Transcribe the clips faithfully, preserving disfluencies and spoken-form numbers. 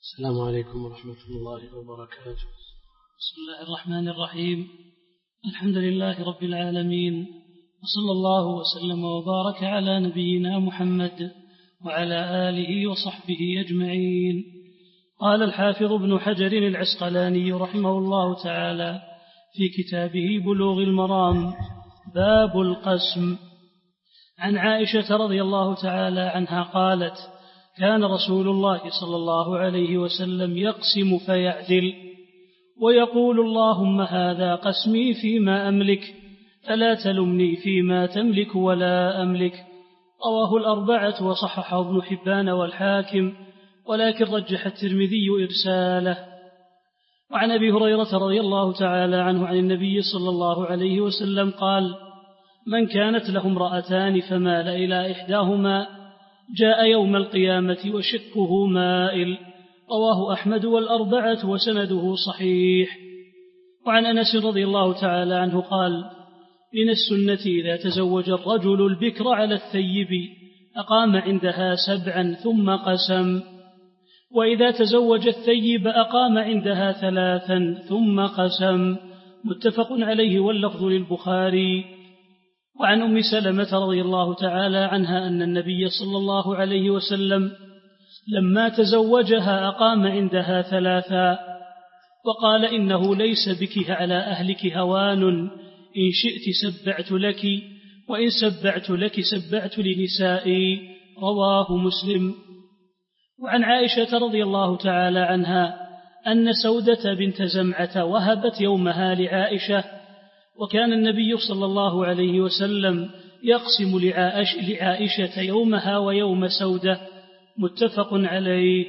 السلام عليكم ورحمة الله وبركاته. بسم الله الرحمن الرحيم. الحمد لله رب العالمين، وصلى الله وسلم وبارك على نبينا محمد وعلى آله وصحبه أجمعين. قال الحافظ ابن حجر العسقلاني رحمه الله تعالى في كتابه بلوغ المرام: باب القسم. عن عائشة رضي الله تعالى عنها قالت: كان رسول الله صلى الله عليه وسلم يقسم فيعدل ويقول: اللهم هذا قسمي فيما أملك فلا تلمني فيما تملك ولا أملك. رواه الأربعة وصححه ابن حبان والحاكم، ولكن رجح الترمذي إرساله. وعن أبي هريرة رضي الله تعالى عنه عن النبي صلى الله عليه وسلم قال: من كانت له امرأتان فمال إلى إحداهما جاء يوم القيامة وشقه مائل. رواه أحمد والأربعة وسنده صحيح. وعن أنس رضي الله تعالى عنه قال: من السنة إذا تزوج الرجل البكر على الثيب أقام عندها سبعا ثم قسم، وإذا تزوج الثيب أقام عندها ثلاثا ثم قسم. متفق عليه واللفظ للبخاري. وعن أم سلمة رضي الله تعالى عنها أن النبي صلى الله عليه وسلم لما تزوجها أقام عندها ثلاثا وقال: إنه ليس بك على أهلك هوان، إن شئت سبعت لك، وإن سبعت لك سبعت لنسائي. رواه مسلم. وعن عائشة رضي الله تعالى عنها أن سودة بنت زمعة وهبت يومها لعائشة، وكان النبي صلى الله عليه وسلم يقسم لعائشة يومها ويوم سودة. متفق عليه.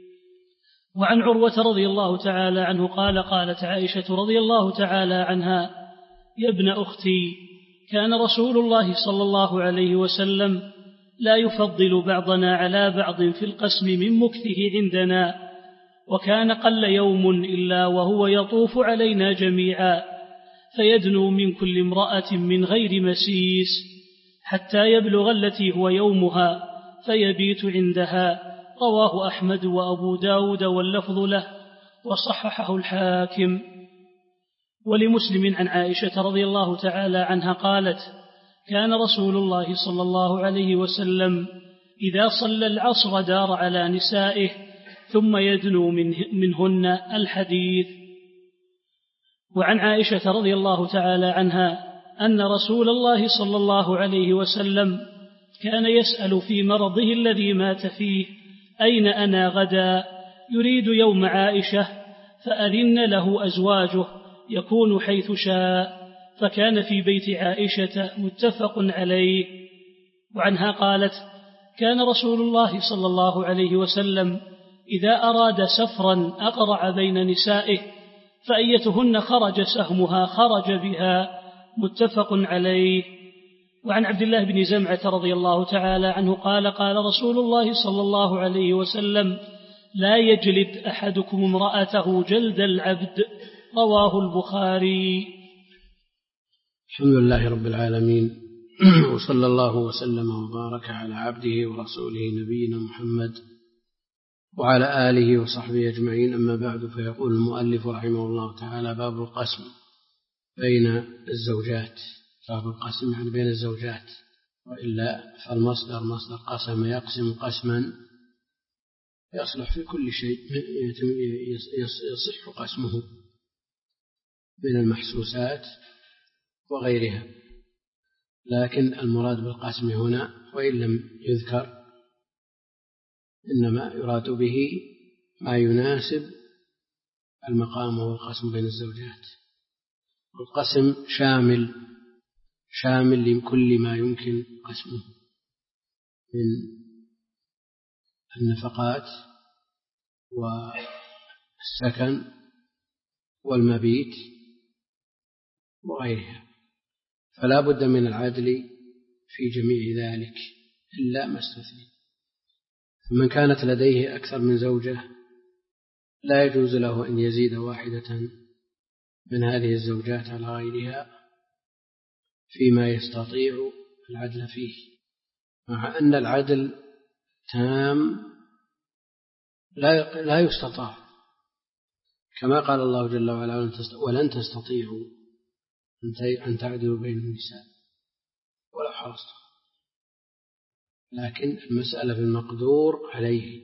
وعن عروة رضي الله تعالى عنه قال: قالت عائشة رضي الله تعالى عنها: يا ابن أختي، كان رسول الله صلى الله عليه وسلم لا يفضل بعضنا على بعض في القسم من مكثه عندنا، وكان قل يوم إلا وهو يطوف علينا جميعا فيدنو من كل امرأة من غير مسيس حتى يبلغ التي هو يومها فيبيت عندها. رواه أحمد وأبو داود واللفظ له، وصححه الحاكم. ولمسلم عن عائشة رضي الله تعالى عنها قالت: كان رسول الله صلى الله عليه وسلم إذا صلى العصر دار على نسائه ثم يدنو منهن. الحديث. وعن عائشة رضي الله تعالى عنها أن رسول الله صلى الله عليه وسلم كان يسأل في مرضه الذي مات فيه: أين أنا غدا؟ يريد يوم عائشة، فأذن له أزواجه يكون حيث شاء، فكان في بيت عائشة. متفق عليه. وعنها قالت: كان رسول الله صلى الله عليه وسلم إذا أراد سفرا أقرع بين نسائه، فأيتهن خرج سهمها خرج بها. متفق عليه. وعن عبد الله بن زمعة رضي الله تعالى عنه قال: قال رسول الله صلى الله عليه وسلم: لا يجلد أحدكم امرأته جلد العبد. رواه البخاري. الحمد لله رب العالمين، وصلى الله وسلم وبارك على عبده ورسوله نبينا محمد وعلى آله وصحبه أجمعين. أما بعد، فيقول المؤلف رحمه الله تعالى: باب القسم بين الزوجات. باب القسم يعني بين الزوجات، وإلا فالمصدر مصدر قسم يقسم قسما يصلح في كل شيء يصح قسمه من المحسوسات وغيرها، لكن المراد بالقسم هنا وإن لم يذكر إنما يراد به ما يناسب المقام والقسم بين الزوجات. والقسم شامل شامل لكل ما يمكن قسمه من النفقات والسكن والمبيت وغيرها، فلا بد من العدل في جميع ذلك إلا ما استثني. فمن كانت لديه أكثر من زوجة لا يجوز له أن يزيد واحدة من هذه الزوجات على غيرها فيما يستطيع العدل فيه، مع أن العدل تام لا لا يستطاع، كما قال الله جل وعلا ولن تستطيعوا أن تعدلوا بين النساء ولا حرصتم، لكن المسألة في المقدور عليه.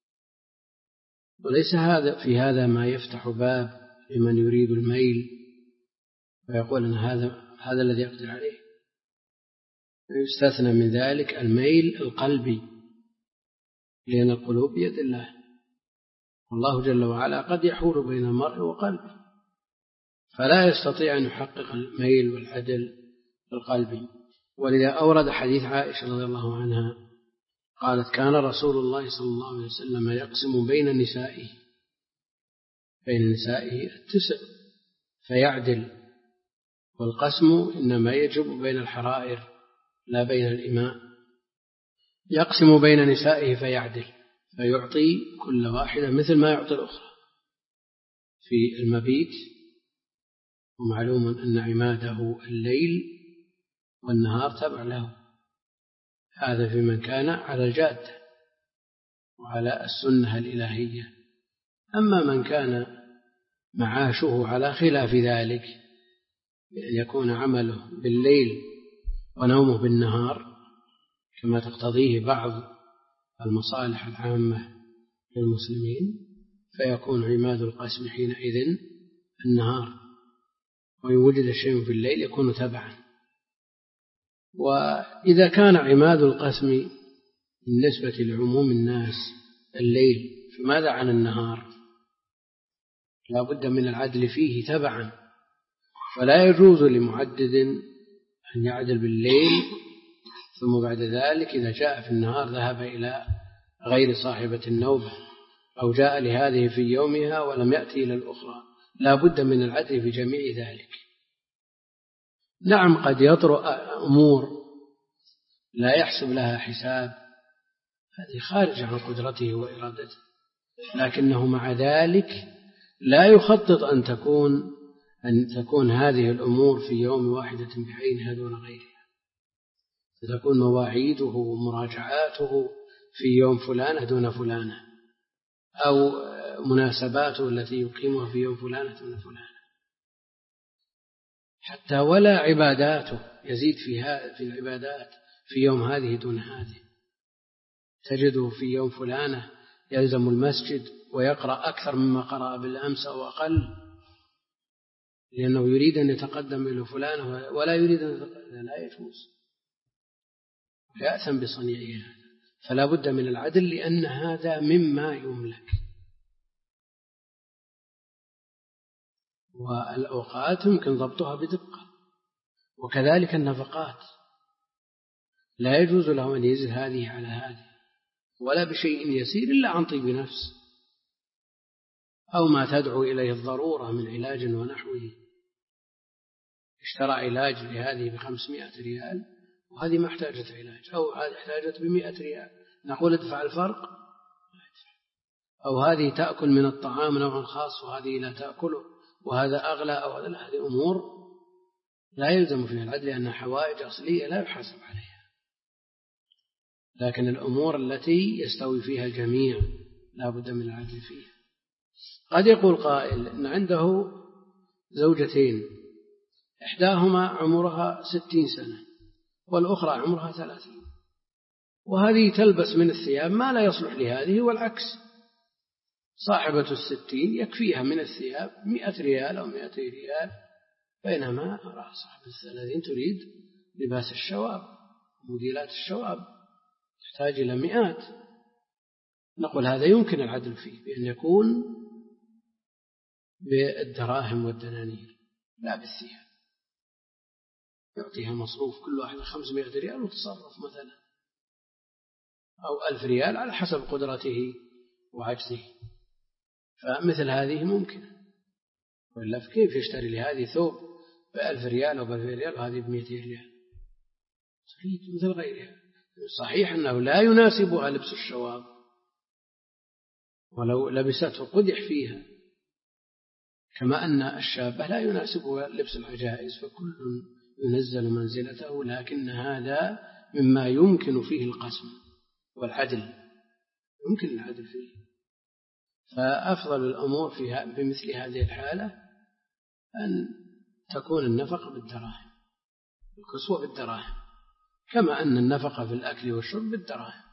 وليس هذا في هذا ما يفتح باب لمن يريد الميل ويقول أن هذا هذا الذي أقدر عليه. يستثنى من ذلك الميل القلبي، لأن القلوب بيد الله، والله جل وعلا قد يحول بين المرء وقلبه، فلا يستطيع أن يحقق الميل والعدل القلبي. ولذا أورد حديث عائشة رضي الله عنها قالت كان رسول الله صلى الله عليه وسلم يقسم بين نسائه بين نسائه التسع فيعدل، والقسم إنما يجب بين الحرائر لا بين الإماء. يقسم بين نسائه فيعدل، فيعطي كل واحدة مثل ما يعطي الأخرى في المبيت، ومعلوم أن عماده الليل والنهار تبع له، هذا في من كان على الجادة وعلى السنة الإلهية. أما من كان معاشه على خلاف ذلك، بأن يكون عمله بالليل ونومه بالنهار كما تقتضيه بعض المصالح العامة للمسلمين، فيكون عماد القسم حينئذ النهار، وإن وجد شيء في الليل يكون تبعا. وإذا كان عماد القسم بالنسبة لعموم الناس الليل، فماذا عن النهار؟ لا بد من العدل فيه تبعا، فلا يجوز لمعدد أن يعدل بالليل ثم بعد ذلك إذا جاء في النهار ذهب إلى غير صاحبة النوبة، أو جاء لهذه في يومها ولم يأتي إلى الأخرى. لا بد من العدل في جميع ذلك. نعم قد يطرأ أمور لا يحسب لها حساب، هذه خارج عن قدرته وإرادته، لكنه مع ذلك لا يخطط أن تكون أن تكون هذه الأمور في يوم واحدة بعينها دون غيرها، ستكون مواعيده ومراجعاته في يوم فلانة دون فلانة، أو مناسباته التي يقيمها في يوم فلانة دون فلانة. حتى ولا عباداته يزيد فيها في العبادات في يوم هذه دون هذه، تجده في يوم فلانة يلزم المسجد ويقرأ أكثر مما قرأ بالأمس أو أقل، لأنه يريد أن يتقدم إلى فلانة ولا يريد أن يتقدم، لا يجوز، يأثم بصنيعه هذا. فلا بد من العدل، لأن هذا مما يملك. والأوقات يمكن ضبطها بدقة، وكذلك النفقات لا يجوز له أن يزل هذه على هذه ولا بشيء يسير إلا عن طيب نفس أو ما تدعو إليه الضرورة من علاج ونحوه. اشترى علاج لهذه بخمسمائة ريال وهذه ما احتاجت علاج، أو هذه احتاجت بمائة ريال، نقول ادفع الفرق؟ أو هذه تأكل من الطعام نوعا خاص وهذه لا تأكله، وهذا أغلى أو هذا، هذه أمور لا يلزم فيها العدل لأنها حوائج أصلية لا يحاسب عليها. لكن الأمور التي يستوي فيها الجميع لا بد من العدل فيها. قد يقول قائل إن عنده زوجتين، إحداهما عمرها ستين سنة والأخرى عمرها ثلاثين، وهذه تلبس من الثياب ما لا يصلح لهذه، والعكس، صاحبة الستين يكفيها من الثياب مئة ريال أو مئتي ريال، بينما صاحبة الثلاثين تريد لباس الشواب موديلات الشواب تحتاج إلى مئات. نقول هذا يمكن العدل فيه بأن يكون بالدراهم والدنانير لا بالثياب، يعطيها مصروف كل واحد خمسمائة ريال وتصرف مثلا، أو ألف ريال على حسب قدرته وعجزه، فمثل هذه ممكنة. وإلا كيف يشتري لهذه ثوب بألف ريال أو بألف ريال وهذه بمئتين ريال؟ مثل غيرها. صحيح أنه لا يناسبها لبس الشواب، ولو لبسته قدح فيها، كما أن الشابة لا يناسبها لبس العجائز، فكل ينزل منزلته، لكن هذا مما يمكن فيه القسم والعدل، يمكن العدل فيه. فأفضل الأمور في بمثل هذه الحالة أن تكون النفقة بالدراهم، الكسوة بالدراهم، كما أن النفقة في الأكل والشرب بالدراهم.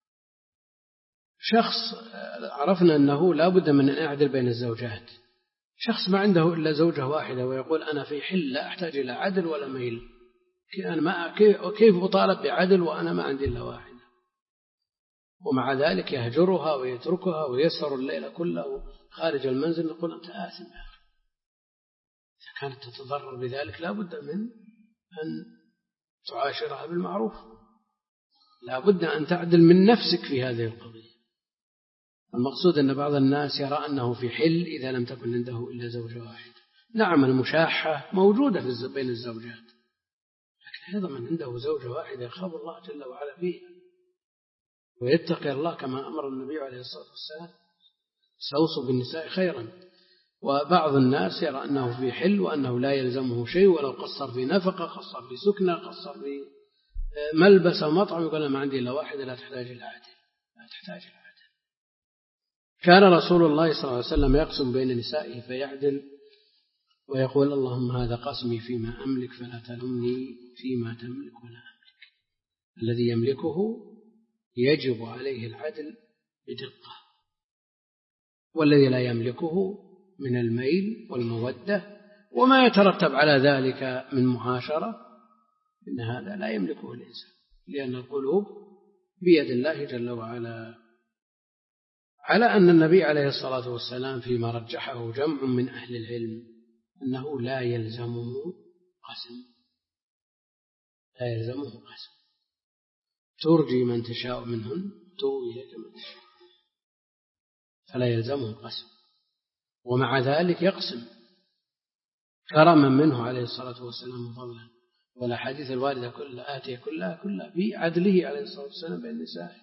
شخص عرفنا أنه لا بد من أن يعدل بين الزوجات، شخص ما عنده إلا زوجة واحدة ويقول أنا في حل لا أحتاج إلى عدل ولا ميل، كيف أطالب بعدل وأنا ما عندي إلا واحدة؟ ومع ذلك يهجرها ويتركها ويسهر الليل كله خارج المنزل، نقول أنت آثم يا أخي. إذا كانت تتضرر بذلك لا بد من أن تعاشرها بالمعروف، لا بد أن تعدل من نفسك في هذه القضية. المقصود أن بعض الناس يرى أنه في حل إذا لم تكن عنده إلا زوجة واحدة. نعم المشاحة موجودة في بين الزوجات، لكن أيضا من عنده زوجة واحدة يخاف الله جل وعلا فيها ويتقي الله كما أمر النبي عليه الصلاة والسلام استوصوا بالنساء خيرا. وبعض الناس يرى أنه في حل وأنه لا يلزمه شيء، ولو قصر في نفقة، قصر في سكنة، قصر في ملبس أو مطعم، يقول ما عندي إلا واحدة لا تحتاج إلى عدل، لا تحتاج إلى عدل. كان رسول الله صلى الله عليه وسلم يقسم بين نسائه فيعدل ويقول اللهم هذا قسمي فيما أملك فلا تلمني فيما تملك ولا أملك. الذي يملكه يجب عليه العدل بدقة، والذي لا يملكه من الميل والمودة وما يترتب على ذلك من معاشرة إن هذا لا يملكه الإنسان، لأن القلوب بيد الله جل وعلا. على أن النبي عليه الصلاة والسلام فيما رجحه جمع من أهل العلم أنه لا يلزمه قسم، لا يلزمه قسم، ترجي من تشاء منهن تؤوي إليك من تشاء، فلا يلزمه قسم. ومع ذلك يقسم كرما منه عليه الصلاة والسلام وفضلا، والأحاديث الواردة كلها آتية كلها كلها بعدله عليه الصلاة والسلام بين نسائه.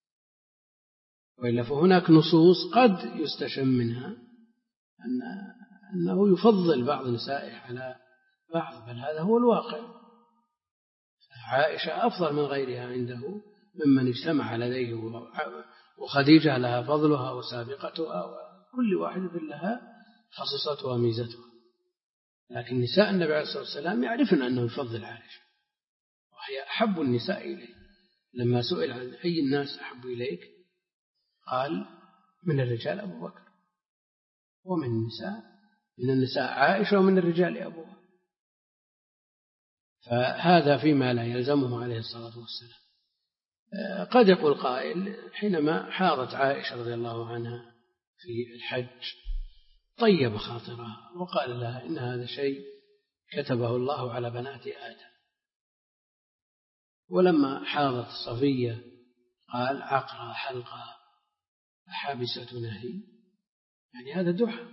وإلا فهناك نصوص قد يستشم منها أن أنه يفضل بعض نسائه على بعض، بل هذا هو الواقع. عائشة أفضل من غيرها عنده ممن اجتمع لديه، وخديجة لها فضلها وسابقتها، وكل واحدة لها خصيصتها وميزتها. لكن نساء النبي عليه الصلاة والسلام يعرفن أنه يفضل عائشة، وهي أحب النساء إليه. لما سئل عن أي الناس أحب إليك قال من الرجال أبو بكر، ومن النساء من النساء عائشة، ومن الرجال أبوها. فهذا فيما لا يلزمه عليه الصلاة والسلام. قد يقول قائل حينما حاضت عائشة رضي الله عنها في الحج طيب خاطرها وقال لها إن هذا شيء كتبه الله على بنات آدم. ولما حاضت صفية قال عقرى حلقى حابسة نهي، يعني هذا دحى،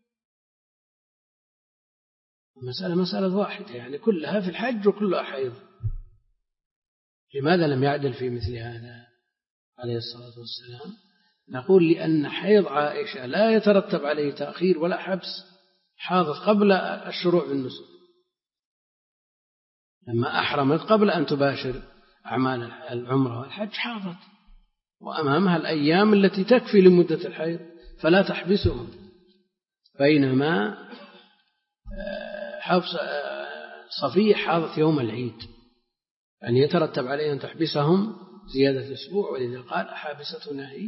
المسألة مسألة واحدة، يعني كلها في الحج وكلها حيض. لماذا لم يعدل في مثل هذا عليه الصلاة والسلام؟ نقول لأن حيض عائشة لا يترتب عليه تأخير ولا حبس، حاضت قبل الشروع في النسك، لما أحرمت قبل أن تباشر أعمال العمرة والحج حاضت، وأمامها الأيام التي تكفي لمدة الحيض فلا تحبسهم. بينما حفص صفية حاضت يوم العيد، يعني يترتب عليه أن تحبسهم زيادة أسبوع، ولذا قال أحابسة نهي.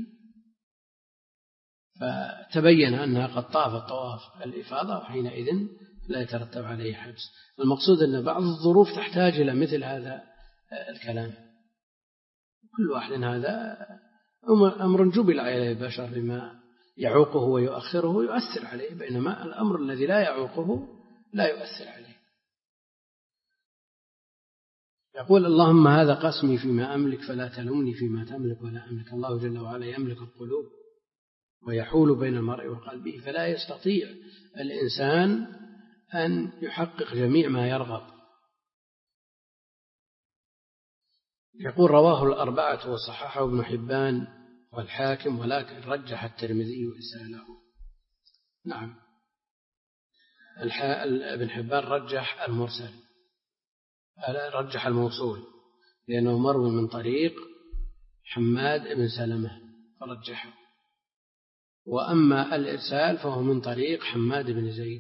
فتبين أنها قد طافت طواف الإفاضة، وحينئذ لا يترتب عليه حبس. المقصود أن بعض الظروف تحتاج إلى مثل هذا الكلام، كل واحد هذا أمر جبل عليه البشر بما يعوقه ويؤخره ويؤثر عليه، بينما الأمر الذي لا يعوقه لا يؤثر عليه. يقول اللهم هذا قسمي فيما أملك فلا تلمني فيما تملك ولا أملك. الله جل وعلا يملك القلوب ويحول بين المرء وقلبه، فلا يستطيع الإنسان أن يحقق جميع ما يرغب. يقول رواه الأربعة وصححه ابن حبان والحاكم، ولكن رجح الترمذي إرساله. نعم، ابن حبان رجح المرسل، رجح الموصول، لأنه مروي من طريق حماد بن سلمة فرجحه. وأما الإرسال فهو من طريق حماد بن زيد.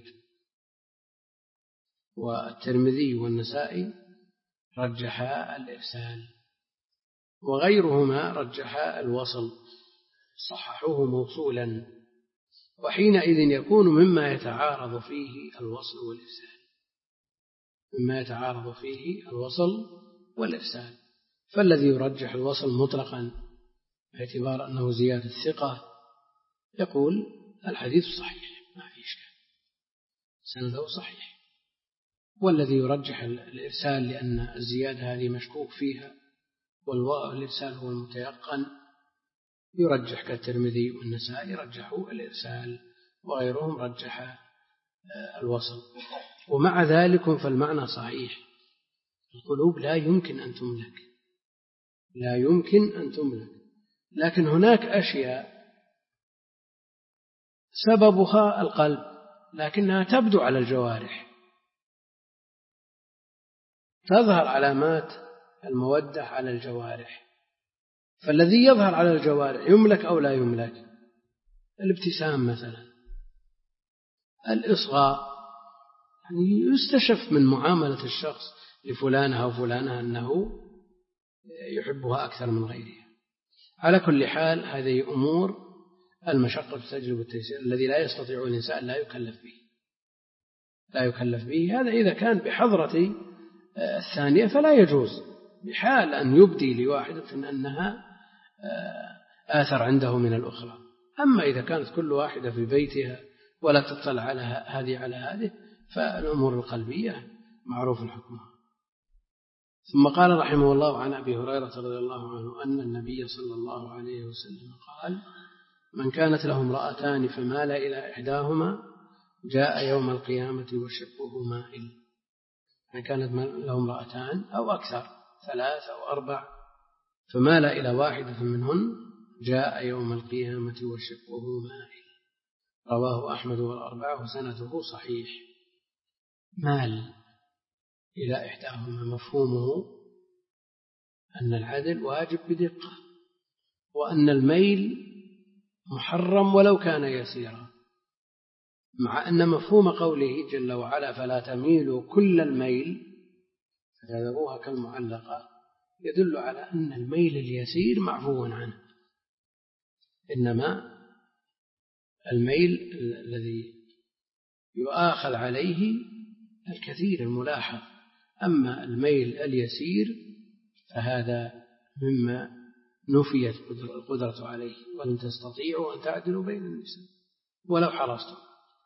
والترمذي والنسائي رجحا الإرسال، وغيرهما رجحا الوصل، صححوه موصولا، وحينئذ يكون مما يتعارض فيه الوصل والإرسال، مما يتعارض فيه الوصل والإرسال. فالذي يرجح الوصل مطلقا باعتبار أنه زيادة الثقة يقول الحديث صحيح ما في إشكال، سنده صحيح. والذي يرجح الإرسال لأن الزيادة هذه مشكوك فيها والإرسال هو المتيقن يرجح، كالترمذي والنسائي رجحوا الإرسال، وغيرهم رجح الوصل. ومع ذلك فالمعنى صحيح، القلوب لا يمكن أن تملك، لا يمكن أن تملك، لكن هناك أشياء سببها القلب لكنها تبدو على الجوارح، تظهر علامات المودة على الجوارح. فالذي يظهر على الجوارح يملك أو لا يملك؟ الابتسام مثلا، الإصغاء، يعني يستشف من معاملة الشخص لفلانها وفلانها أنه يحبها أكثر من غيرها. على كل حال هذه أمور المشقة تجلب التيسير، الذي لا يستطيع الإنسان لا يكلف به، لا يكلف به. هذا إذا كان بحضرة الثانية فلا يجوز بحال أن يبدي لواحدة أنها آثر عنده من الأخرى. أما إذا كانت كل واحدة في بيتها ولا تطلع على هذه على هذه فالأمور القلبية معروف حكمها. ثم قال رحمه الله عن أبي هريرة رضي الله عنه أن النبي صلى الله عليه وسلم قال: من كانت له امرأتان فمال إلى إحداهما جاء يوم القيامة وشقه مائل. من كانت له امرأتان أو أكثر، ثلاث أو أربع، فمال إلى واحدة منهن جاء يوم القيامة وشقه مائل. رواه أحمد والأربعة وسنده صحيح. مال إلى إحداهما مفهومه أن العدل واجب بدقة، وأن الميل محرم ولو كان يسيرا، مع أن مفهوم قوله جل وعلا فلا تميلوا كل الميل فتذروها كالمعلقة يدل على أن الميل اليسير معفو عنه، إنما الميل الذي يؤاخذ عليه الكثير الملاحظ، أما الميل اليسير فهذا مما نفيت القدرة عليه، ولن تستطيعوا أن تعدلوا بين النساء ولو حرصتم.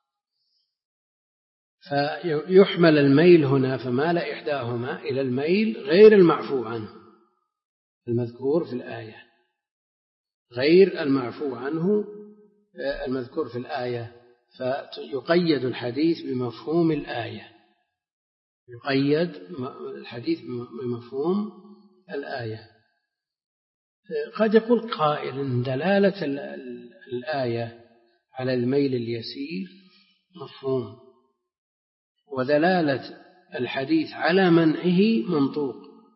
فيحمل الميل هنا فمال إحداهما إلى الميل غير المعفو عنه المذكور في الآية، غير المعفو عنه المذكور في الآية، فيقيد الحديث بمفهوم الآية، يقيد الحديث بمفهوم الآية. قد يقول قائل إن دلالة الآية على الميل اليسير مفهوم، ودلالة الحديث على منعه منطوق،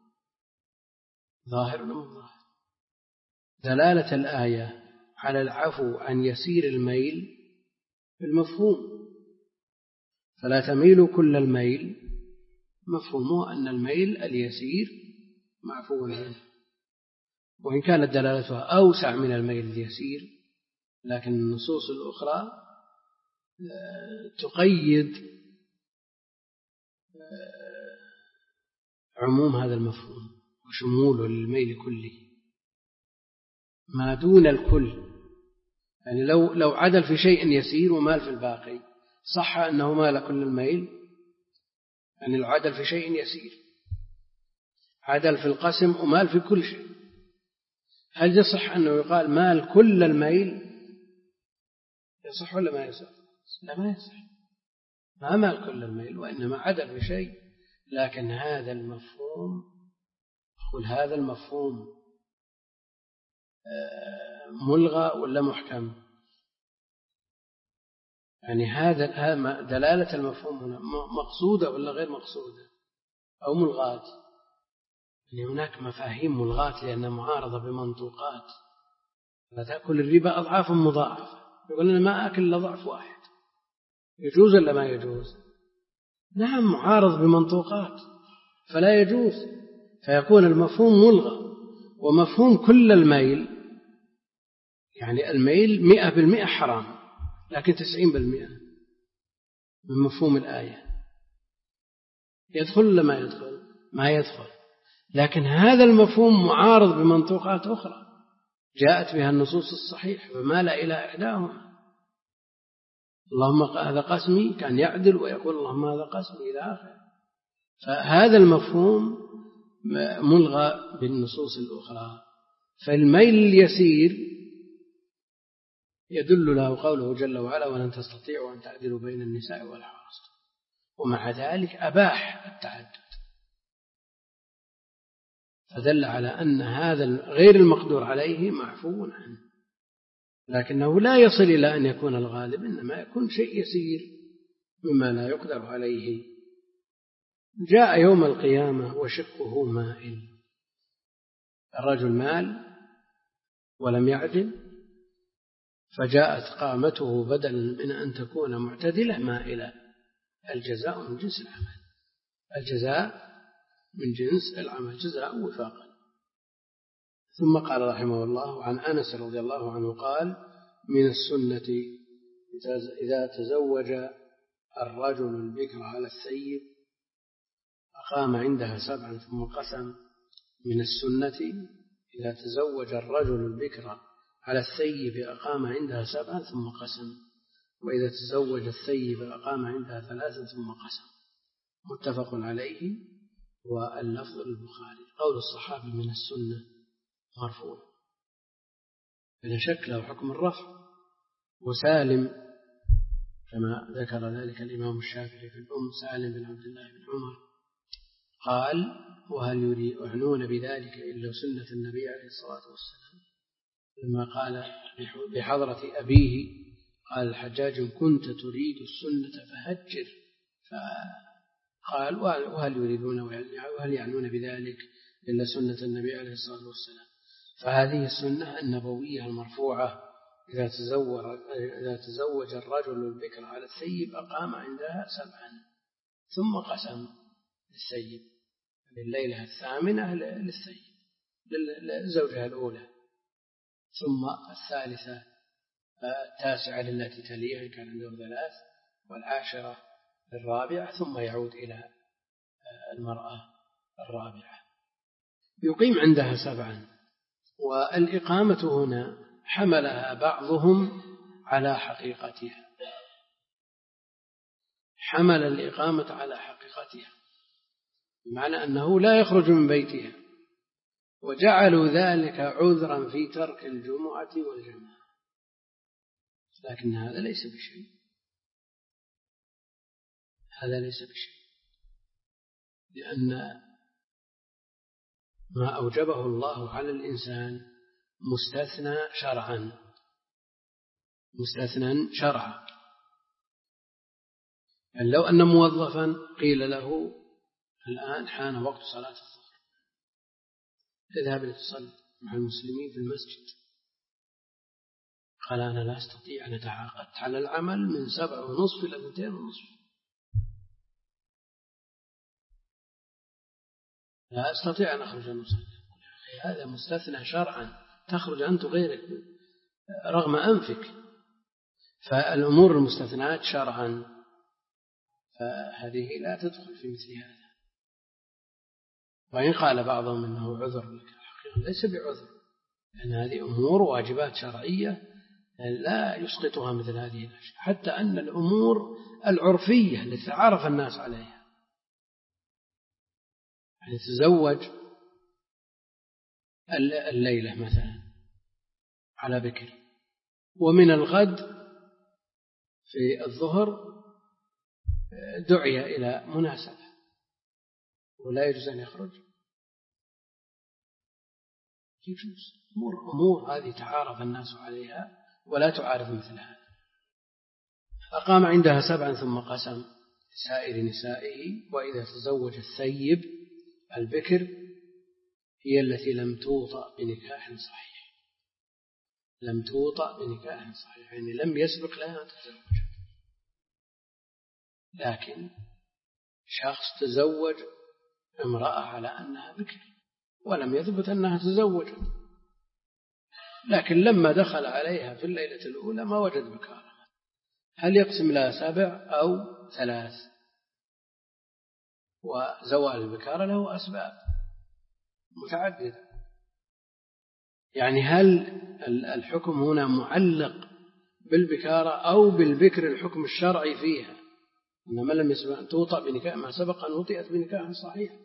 ظاهر ولا مو ظاهر؟ دلالة الآية على العفو عن يسير الميل بالمفهوم، فلا تميلوا كل الميل، مفهومه أن الميل اليسير معفو عنه، وإن كانت دلالتها أوسع من الميل اليسير، لكن النصوص الأخرى تقيد عموم هذا المفهوم وشموله للميل كله ما دون الكل. يعني لو لو عدل في شيء يسير ومال في الباقي صح أنه مال كل الميل، يعني لو عدل في شيء يسير عدل في القسم ومال في كل شيء، هل يصح أنه يقال مال كل الميل؟ يصح ولا ما يصح؟ لا، ما يصح، ما مال كل الميل، وإنما عدل في شيء. لكن هذا المفهوم، أقول هذا المفهوم ملغى ولا محكم؟ يعني هذا دلالة المفهوم هنا مقصودة ولا غير مقصودة أو ملغاة؟ يعني هناك مفاهيم ملغاة لأنها معارضة بمنطوقات، فتأكل الربا أضعاف مضاعفة، يقول أنا ما أكل إلا ضعف واحد، يجوز ولا ما يجوز؟ نعم، معارض بمنطوقات فلا يجوز، فيكون المفهوم ملغى. ومفهوم كل الميل، يعني الميل مئة بالمئة حرام، لكن تسعين بالمئة من مفهوم الآية يدخل ولا ما يدخل؟ ما يدخل. لكن هذا المفهوم معارض بمنطوقات أخرى جاءت بها النصوص الصحيحة فمال إلى إحداهما. اللهم هذا قسمي كان يعدل ويقول اللهم هذا قسمي إلى آخره. فهذا المفهوم ملغى بالنصوص الأخرى. فالميل اليسير يدل له قوله جل وعلا ولن تستطيعوا أن تعدلوا بين النساء ولو حرصتم، ومع ذلك أباح التعدد، فدل على أن هذا غير المقدور عليه معفو عنه، لكنه لا يصل إلى أن يكون الغالب، إنما يكون شيء يسير مما لا يقدر عليه. جاء يوم القيامة وشقه مائل، الرجل مال ولم يعدل فجاءت قامته بدلا من أن تكون معتدلة مائلة. الجزاء من جنس العمل، الجزاء من جنس العمل جزاء وفاقا. ثم قال رحمه الله عن أنس رضي الله عنه قال من السنة إذا تزوج الرجل البكر على الثيب أقام عندها سبعا ثم قسم. من السنة إذا تزوج الرجل البكر على الثيب أقام عندها سبعا ثم قسم، وإذا تزوج الثيب أقام عندها ثلاثا ثم قسم. متفق عليه واللفظ للبخاري. قول الصحابي من السنة مرفوع بلا شك له حكم الرفع. وسالم كما ذكر ذلك الإمام الشافعي في الأم، سالم بن عبد الله بن عمر قال وهل يعنون بذلك إلا سنة النبي عليه الصلاة والسلام، لما قال بحضرة أبيه قال الحجاج كنت تريد السنة فهجر، فقال وهل يريدون وهل يعنون بذلك إلا سنة النبي عليه الصلاة والسلام. فهذه السنة النبوية المرفوعة إذا تزوج, إذا تزوج الرجل البكر على الثيب أقام عندها سبعا ثم قسم للثيب، لليلة الثامنة للثيب للزوجة الأولى، ثم الثالثة التاسعة للتي تليها كان عنده ثلاث، والعاشرة للرابعة، ثم يعود إلى المرأة الرابعة يقيم عندها سبعا. والإقامة هنا حملها بعضهم على حقيقتها، حمل الإقامة على حقيقتها بمعنى أنه لا يخرج من بيتها، وجعلوا ذلك عذرا في ترك الجمعة والجماعة، لكن هذا ليس بشيء، هذا ليس بشيء، لأن ما أوجبه الله على الإنسان مستثنى شرعا، مستثنى شرعا. يعني لو أن موظفا قيل له الآن حان وقت صلاة الظهر اذهب لتصلي مع المسلمين في المسجد، قال أنا لا أستطيع أن أتعاقد على العمل من سبع ونصف إلى اثنتين ونصف، لا أستطيع أن أخرج أن أصلي. هذا مستثنى شرعا، تخرج أنت غيرك رغم أنفك. فالأمور المستثنات شرعا فهذه لا تدخل في مثل هذا. وإن قال بعضهم إنه عذر لك، الحقيقة ليس بعذر، لأن هذه أمور واجبات شرعية لا يسقطها مثل هذه الأشياء. حتى أن الأمور العرفية التي تعرف الناس عليها، يعني تزوج الليلة مثلا على بكر، ومن الغد في الظهر دعي إلى مناسبة ولا يجوز أن يخرج، يجوز. أمور, أمور هذه تعارف الناس عليها ولا تعارف مثل هذا. أقام عندها سبعا ثم قسم لسائر نسائه. وإذا تزوج الثيب البكر هي التي لم توطأ بنكاح صحيح، لم توطأ بنكاح صحيح، يعني لم يسبق لها أن تتزوج. لكن شخص تزوج امرأة على أنها بكر ولم يثبت أنها تزوجت، لكن لما دخل عليها في الليلة الأولى ما وجد بكارة، هل يقسم لها سبع أو ثلاث؟ وزوال البكارة له أسباب متعددة، يعني هل الحكم هنا معلق بالبكارة أو بالبكر الحكم الشرعي فيها؟ إنما لم يسبق أن توطأ بنكاح ما سبق أن وطئت بنكاح صحيح.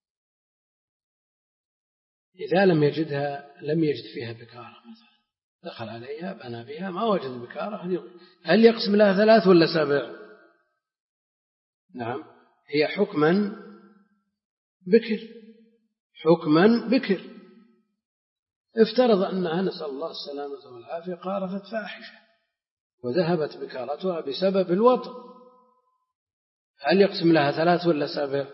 إذا لم يجدها لم يجد فيها بكارة مثلا، دخل عليها بنى بها ما وجد بكارة، هل يقسم لها ثلاث ولا سبع؟ نعم، هي حكما بكر، حكما بكر. افترض أنها نسأل الله السلامة والعافية قارفت فاحشة وذهبت بكارتها بسبب الوطء، هل يقسم لها ثلاث ولا سبع؟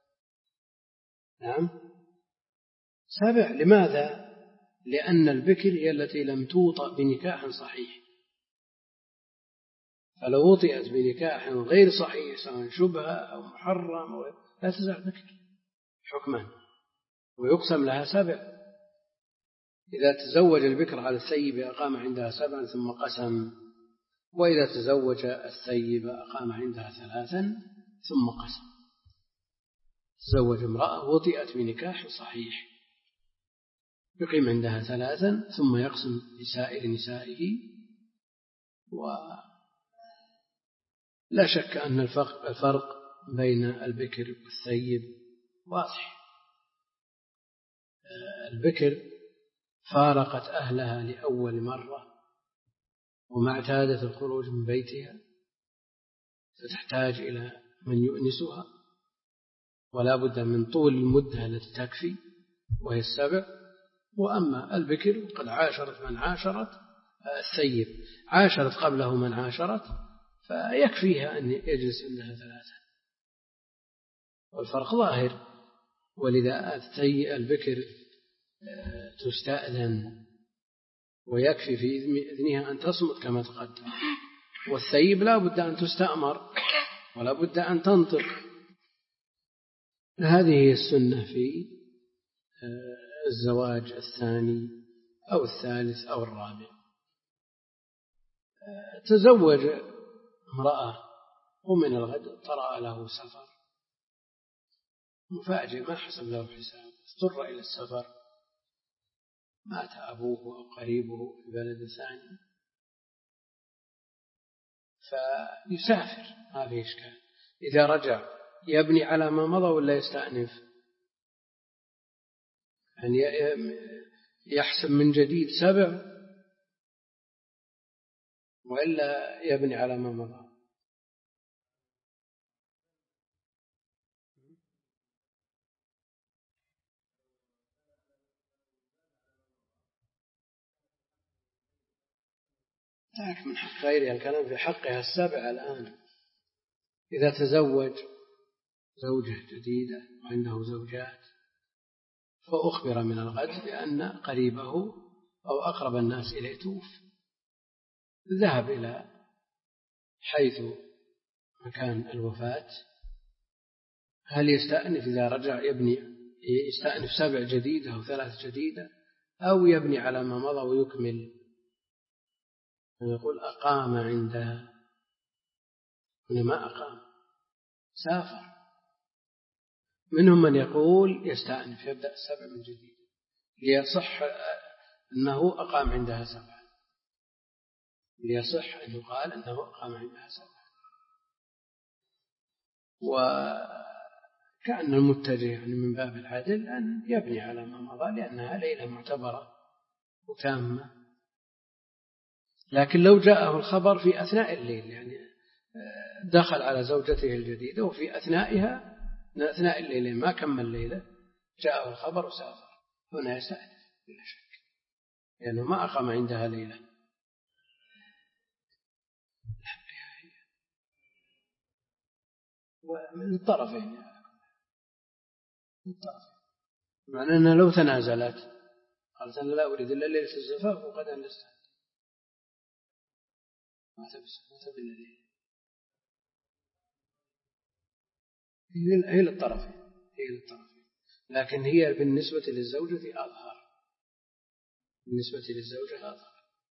نعم سبع. لماذا؟ لأن البكر هي التي لم توطأ بنكاح صحيح، فلو وطئت بنكاح غير صحيح سواء شبهة أو محرم أو لا تزال بكر حكما ويقسم لها سبع. إذا تزوج البكر على الثيب أقام عندها سبعا ثم قسم، وإذا تزوج الثيب أقام عندها ثلاثا ثم قسم. تزوج امرأة وطئت بنكاح صحيح يقيم عندها ثلاثا ثم يقسم لسائر نسائه. ولا شك أن الفرق بين البكر والثيب واضح. البكر فارقت أهلها لأول مرة وما اعتادت الخروج من بيتها، فتحتاج إلى من يؤنسها، ولا بد من طول المدة التي تكفي وهي السبع. وأما البكر قد عاشرت من عاشرت، الثيب عاشرت قبله من عاشرت، فيكفيها أن يجلس عندها ثلاثة، والفرق ظاهر. ولذا البكر تستأذن ويكفي في إذنها أن تصمت كما تقدم، والثيب لا بد أن تستأمر ولا بد أن تنطق. هذه هي السنة في الزواج الثاني أو الثالث أو الرابع. تزوج امرأة ومن الغد طرأ له سفر مفاجئ ما حسب له حساب، اضطر إلى السفر، مات أبوه أو قريبه في بلد ثاني، فيسافر ما في إشكال. إذا رجع يبني على ما مضى ولا يستأنف؟ يعني يحسب من جديد سبع وإلا يبني على ما مضى؟ لكن من حق غيرها الكلام في حقها السبع الآن. إذا تزوج زوجة جديدة وعنده زوجات فأخبر من الغد بأن قريبه أو أقرب الناس إليه توفي، ذهب إلى حيث مكان الوفاة، هل يستأنف إذا رجع يبني يستأنف سبع جديدة أو ثلاث جديدة، أو يبني على ما مضى ويكمل؟ يقول أقام عندها، هنا ما أقام، سافر. منهم من يقول يستأنف يبدأ السبع من جديد ليصح أنه أقام عندها سبعا، ليصح أن يقال أنه أقام عندها سبعا. وكأن المتجه يعني من باب العدل أن يبني على ما مضى لأنها ليلة معتبرة وتامة. لكن لو جاءه الخبر في أثناء الليل، يعني دخل على زوجته الجديدة وفي أثنائها أثناء الليل ما كمل الليلة جاءه الخبر وسافر، هنا يستأنف بلا شك لأنه ما أقام عندها ليلة. ومن الطرفين يعني. من الطرفين، معنى أنها لو تنازلت قالت أنا لا أريد إلا ليلة الزفاف وقد أنست ما تبل الليل، هي للطرفين هي للطرفين لكن هي بالنسبة للزوجة أظهر، بالنسبة للزوجة أظهر.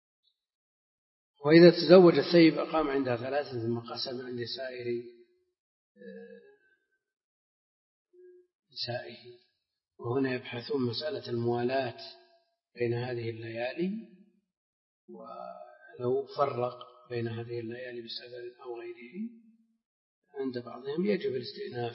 وإذا تزوج الثيب أقام عندها ثلاثة ثم قسم عند سائر نسائه. وهنا يبحثون مسألة الموالاة بين هذه الليالي، ولو فرق بين هذه الليالي بسبب أو غيره عند بعضهم يجب الاستئناف.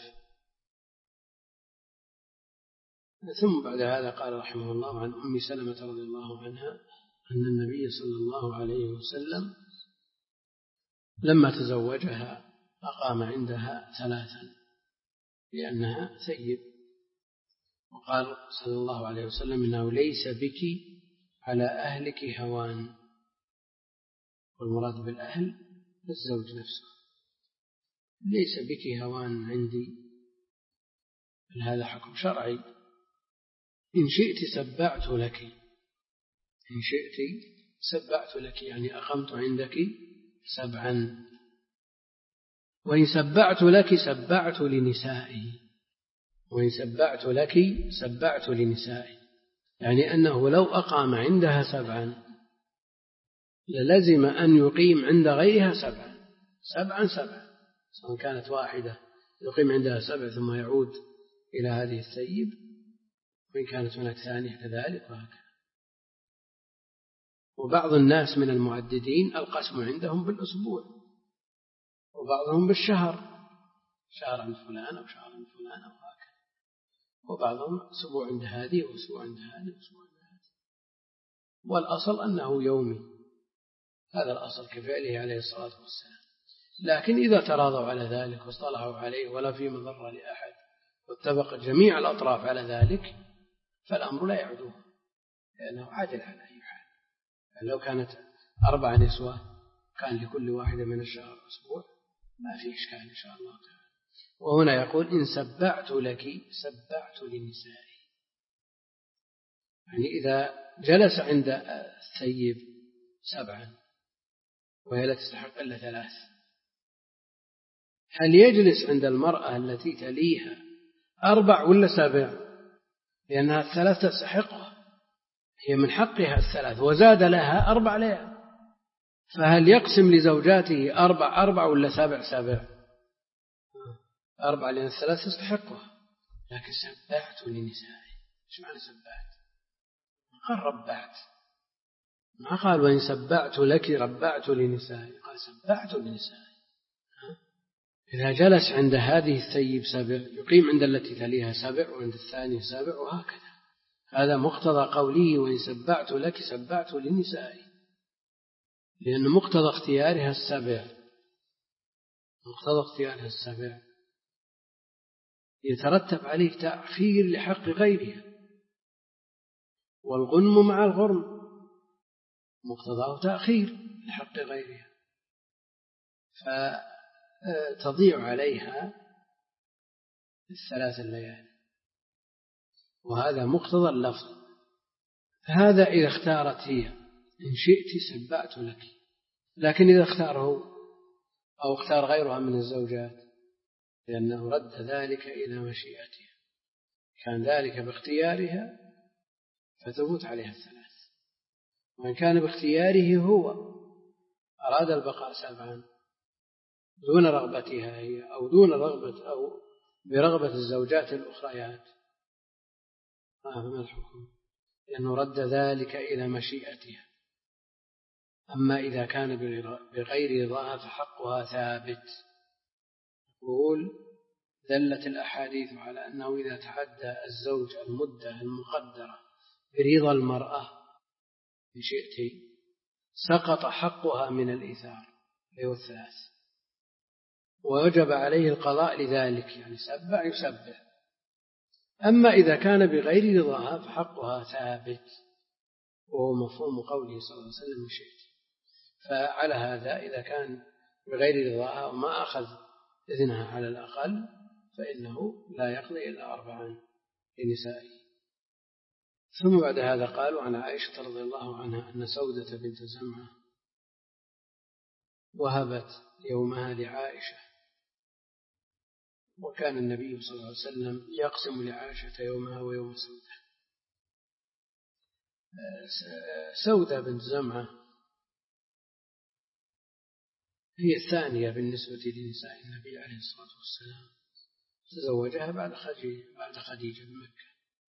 ثم بعد هذا قال رحمه الله عن أم سلمة رضي الله عنها أن النبي صلى الله عليه وسلم لما تزوجها أقام عندها ثلاثا لأنها ثيب، وقال صلى الله عليه وسلم إنه ليس بك على أهلك هوان، والمراد بالأهل الزوج نفسه، ليس بك هوان عندي، هذا حكم شرعي. إن شئت سبعت لك، إن شئت سبعت لك يعني أقمت عندك سبعا، وإن سبعت لك سبعت لنسائي، وإن سبعت لك سبعت لنسائي، يعني أنه لو أقام عندها سبعا للزم أن يقيم عند غيرها سبعا سبعا سبعا، سواء كانت واحدة يقيم عندها سبع ثم يعود إلى هذه الثيب، وإن كانت هناك ثانية كذلك وهكذا. وبعض الناس من المعددين القسم عندهم بالأسبوع، وبعضهم بالشهر، شهر عند فلان أو شهر عند فلان أو هكذا، وبعضهم أسبوع عند هذه وأسبوع عند هذه وأسبوع عند هذه، والأصل أنه يومي، هذا الأصل كفعله عليه الصلاة والسلام. لكن إذا تراضوا على ذلك واصطلحوا عليه ولا في مضرة لأحد واتفق جميع الأطراف على ذلك فالأمر لا يعدوه، لأنه عادل على أي حال. لو كانت أربع نسوة كان لكل واحدة من الشهر أسبوع ما في إشكال إن شاء الله تعالى. وهنا يقول إن سبعت لك سبعت لنسائي، يعني إذا جلس عند الثيب سبعا وهي لا تستحق إلا ثلاث، هل يجلس عند المرأة التي تليها أربع ولا سبع؟ لأنها الثلاث تستحقها، هي من حقها الثلاث وزاد لها أربع ليال، فهل يقسم لزوجاته أربع أربع ولا سبع سبع؟ أربع، لأن الثلاث تستحقها. لكن سبعت لنسائي، إيش معنى سبعت؟ قال ربعت، ما قال وإن سبعت لك ربعت لنسائي، قال سبعت لنسائي. إذا جلس عند هذه الثيب سبع يقيم عند التي تليها سبع وعند الثانية سبع وهكذا. هذا مقتضى قوله وإن سبعت لك سبعت لنسائي، لأن مقتضى اختيارها السبع، مقتضى اختيارها السبع يترتب عليه تأخير لحق غيرها، والغنم مع الغرم مقتضاه تأخير لحق غيرها، فتضيع عليها الثلاث الليالي، وهذا مقتضى اللفظ. هذا إذا اختارت هي إن شئت سبعت لك، لكن إذا اختاره أو اختار غيرها من الزوجات لأنه رد ذلك إلى مشيئتها، كان ذلك باختيارها فتفوت عليها الثلاث، وإن كان باختياره هو أراد البقاء سبعا دون رغبتها هي أو دون رغبة أو برغبة الزوجات الأخريات، ما الحكم؟ لأنه رد ذلك إلى مشيئتها. أما إذا كان بغير رضاها فحقها ثابت. يقول دلت الأحاديث على أنه إذا تعدى الزوج المدة المقدرة برضا المرأة إن شئت سقط حقها من الإيثار له الثلاث، ووجب عليه القضاء لذلك، يعني سبع يسبع. أما إذا كان بغير رضاها فحقها ثابت، وهو مفهوم قوله صلى الله عليه وسلم إن شئت. فعلى هذا إذا كان بغير رضاها وما أخذ إذنها على الأقل فإنه لا يقضي إلا أربعا لنسائه. ثم بعد هذا قالوا عن عائشة رضي الله عنها أن سودة بنت زمعة وهبت يومها لعائشة، وكان النبي صلى الله عليه وسلم يقسم لعائشة يومها ويوم سودة. سودة بنت زمعة هي الثانية بالنسبة لنساء النبي عليه الصلاة والسلام، تزوجها بعد بعد خديجة بمكة،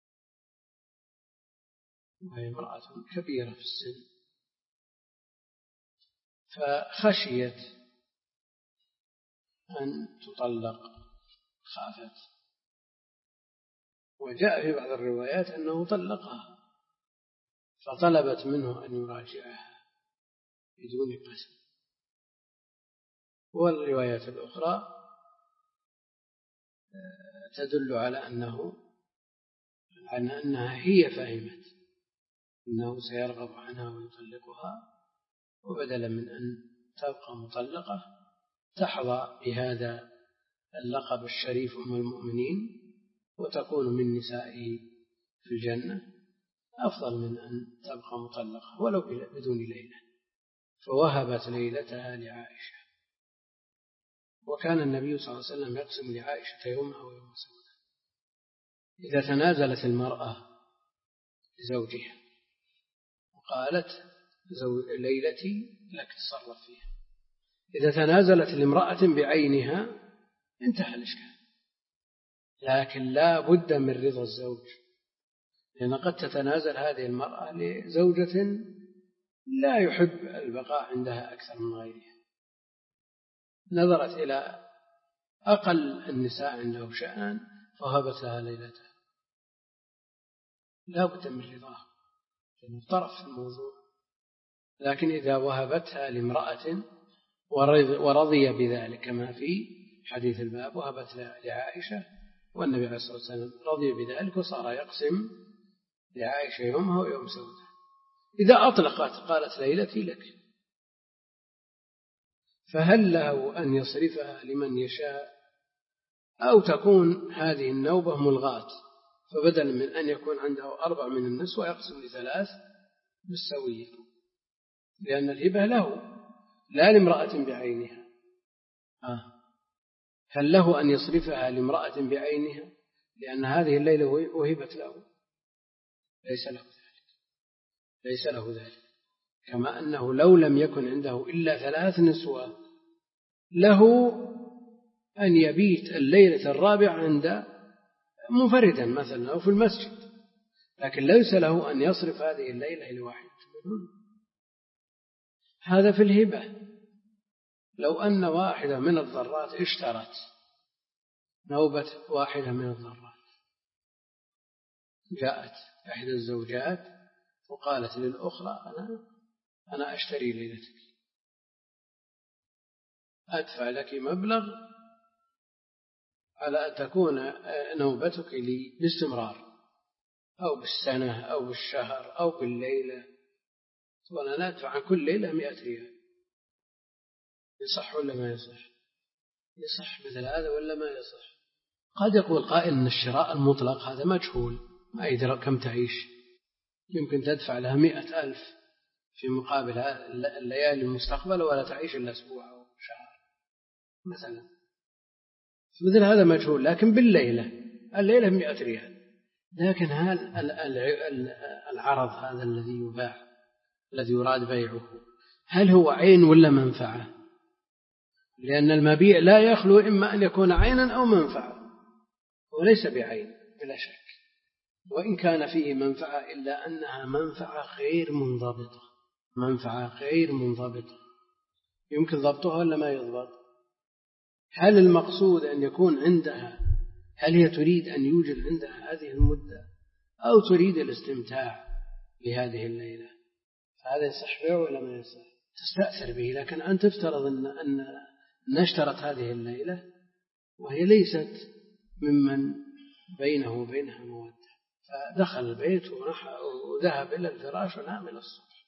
وهي امرأة كبيرة في السن، فخشيت أن تطلق، خافت، وجاء في بعض الروايات أنه طلقها، فطلبت منه أن يراجعها بدون قسم. والروايات الأخرى تدل على أنه على أنها هي فهمت أنه سيرغب عنها ويطلقها، وبدلا من أن تبقى مطلقة تحظى بهذا اللقب الشريف أم المؤمنين وتكون من نسائه في الجنة أفضل من أن تبقى مطلقة ولو بدون ليلة. فوهبت ليلتها لعائشة. وكان النبي صلى الله عليه وسلم يقسم لعائشة يومها ويوم سودة. إذا تنازلت المرأة لزوجها وقالت ليلتي لك تصرف فيها، إذا تنازلت لامرأة بعينها انتهى الإشكال، لكن لا بد من رضا الزوج، لأن قد تتنازل هذه المرأة لزوجة لا يحب البقاء عندها أكثر من غيرها، نظرت إلى أقل النساء عنده شأنا فهبت لها ليلتها، لا بد من رضاها لأنه طرف في الموضوع. لكن إذا وهبتها لامرأة ورضي بذلك كما في حديث الباب وهبت لعائشة والنبي عليه الصلاة والسلام رضي بذلك وصار يقسم لعائشة يومها ويوم سودة. إذا أطلقت قالت ليلتي لك، فهل له أن يصرفها لمن يشاء أو تكون هذه النوبة ملغاة، فبدلا من أن يكون عنده أربع من النسوة يقسم لثلاث بالسوية، لأن الهبة له لا لامرأة بعينها. آه. هل له أن يصرفها لامرأة بعينها لأن هذه الليلة وهبت له؟ ليس له ذلك، ليس له ذلك. كما أنه لو لم يكن عنده إلا ثلاث نسوة له أن يبيت الليلة الرابعة عند منفردا مثلا أو في المسجد، لكن ليس له أن يصرف هذه الليلة لواحد منهم. هذا في الهبة. لو أن واحدة من الضرات اشترت نوبة واحدة من الضرات، جاءت إحدى الزوجات وقالت للأخرى أنا أنا أشتري ليلتك، أدفع لك مبلغ على أن تكون نوبتك لي باستمرار أو بالسنة أو بالشهر أو بالليلة، وأنا أدفع عن كل ليلة مئة ريال. يصح ولا ما يصح؟ يصح مثل هذا ولا ما يصح؟ قد يقول قائل أن الشراء المطلق هذا مجهول، ما يدرى كم تعيش، يمكن تدفع لها مئة ألف في مقابل الليالي المستقبلة ولا تعيش إلا أسبوع أو شهر مثلا، مثل هذا مجهول. لكن بالليلة الليلة مئة ريال، لكن هل العرض هذا الذي يباع الذي يراد بيعه هل هو عين ولا منفعة؟ لأن المبيع لا يخلو إما أن يكون عينا أو منفعة، وليس بعين بلا شك، وإن كان فيه منفعة إلا أنها منفعة غير منضبطة، منفعة غير منضبطة يمكن ضبطها ولا ما يضبط. هل المقصود أن يكون عندها، هل هي تريد أن يوجد عندها هذه المدة أو تريد الاستمتاع بهذه الليلة؟ هذا يصح بيعه ولا ما يصح؟ تستأثر به. لكن أن تفترض أن أن نشترت هذه الليلة وهي ليست ممن بينه وبينها مودة، فدخل البيت وذهب إلى الفراش ونام إلى الصبح،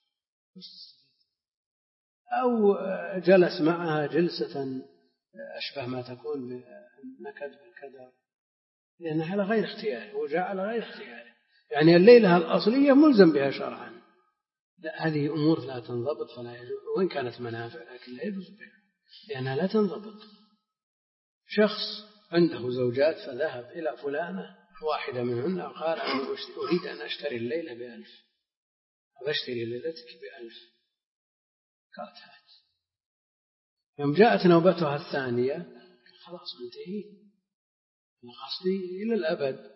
أو جلس معها جلسة أشبه ما تكون بالنكد والكدر، لأنها على غير اختياره وجاء على غير اختياره، يعني الليلة الأصلية ملزم بها شرعا، لا، هذه أمور لا تنضبط فلا يجوز، وإن كانت منافع لكن لا يجوز بيعها لأنها لا تنضبط. شخص عنده زوجات فذهب إلى فلانة واحدة منهن وقال أنا أريد أن أشتري الليلة بألف، أشتري ليلتك بألف، قالت هات. يوم جاءت نوبتها الثانية خلاص انتهي، أنا قصدي إلى الأبد،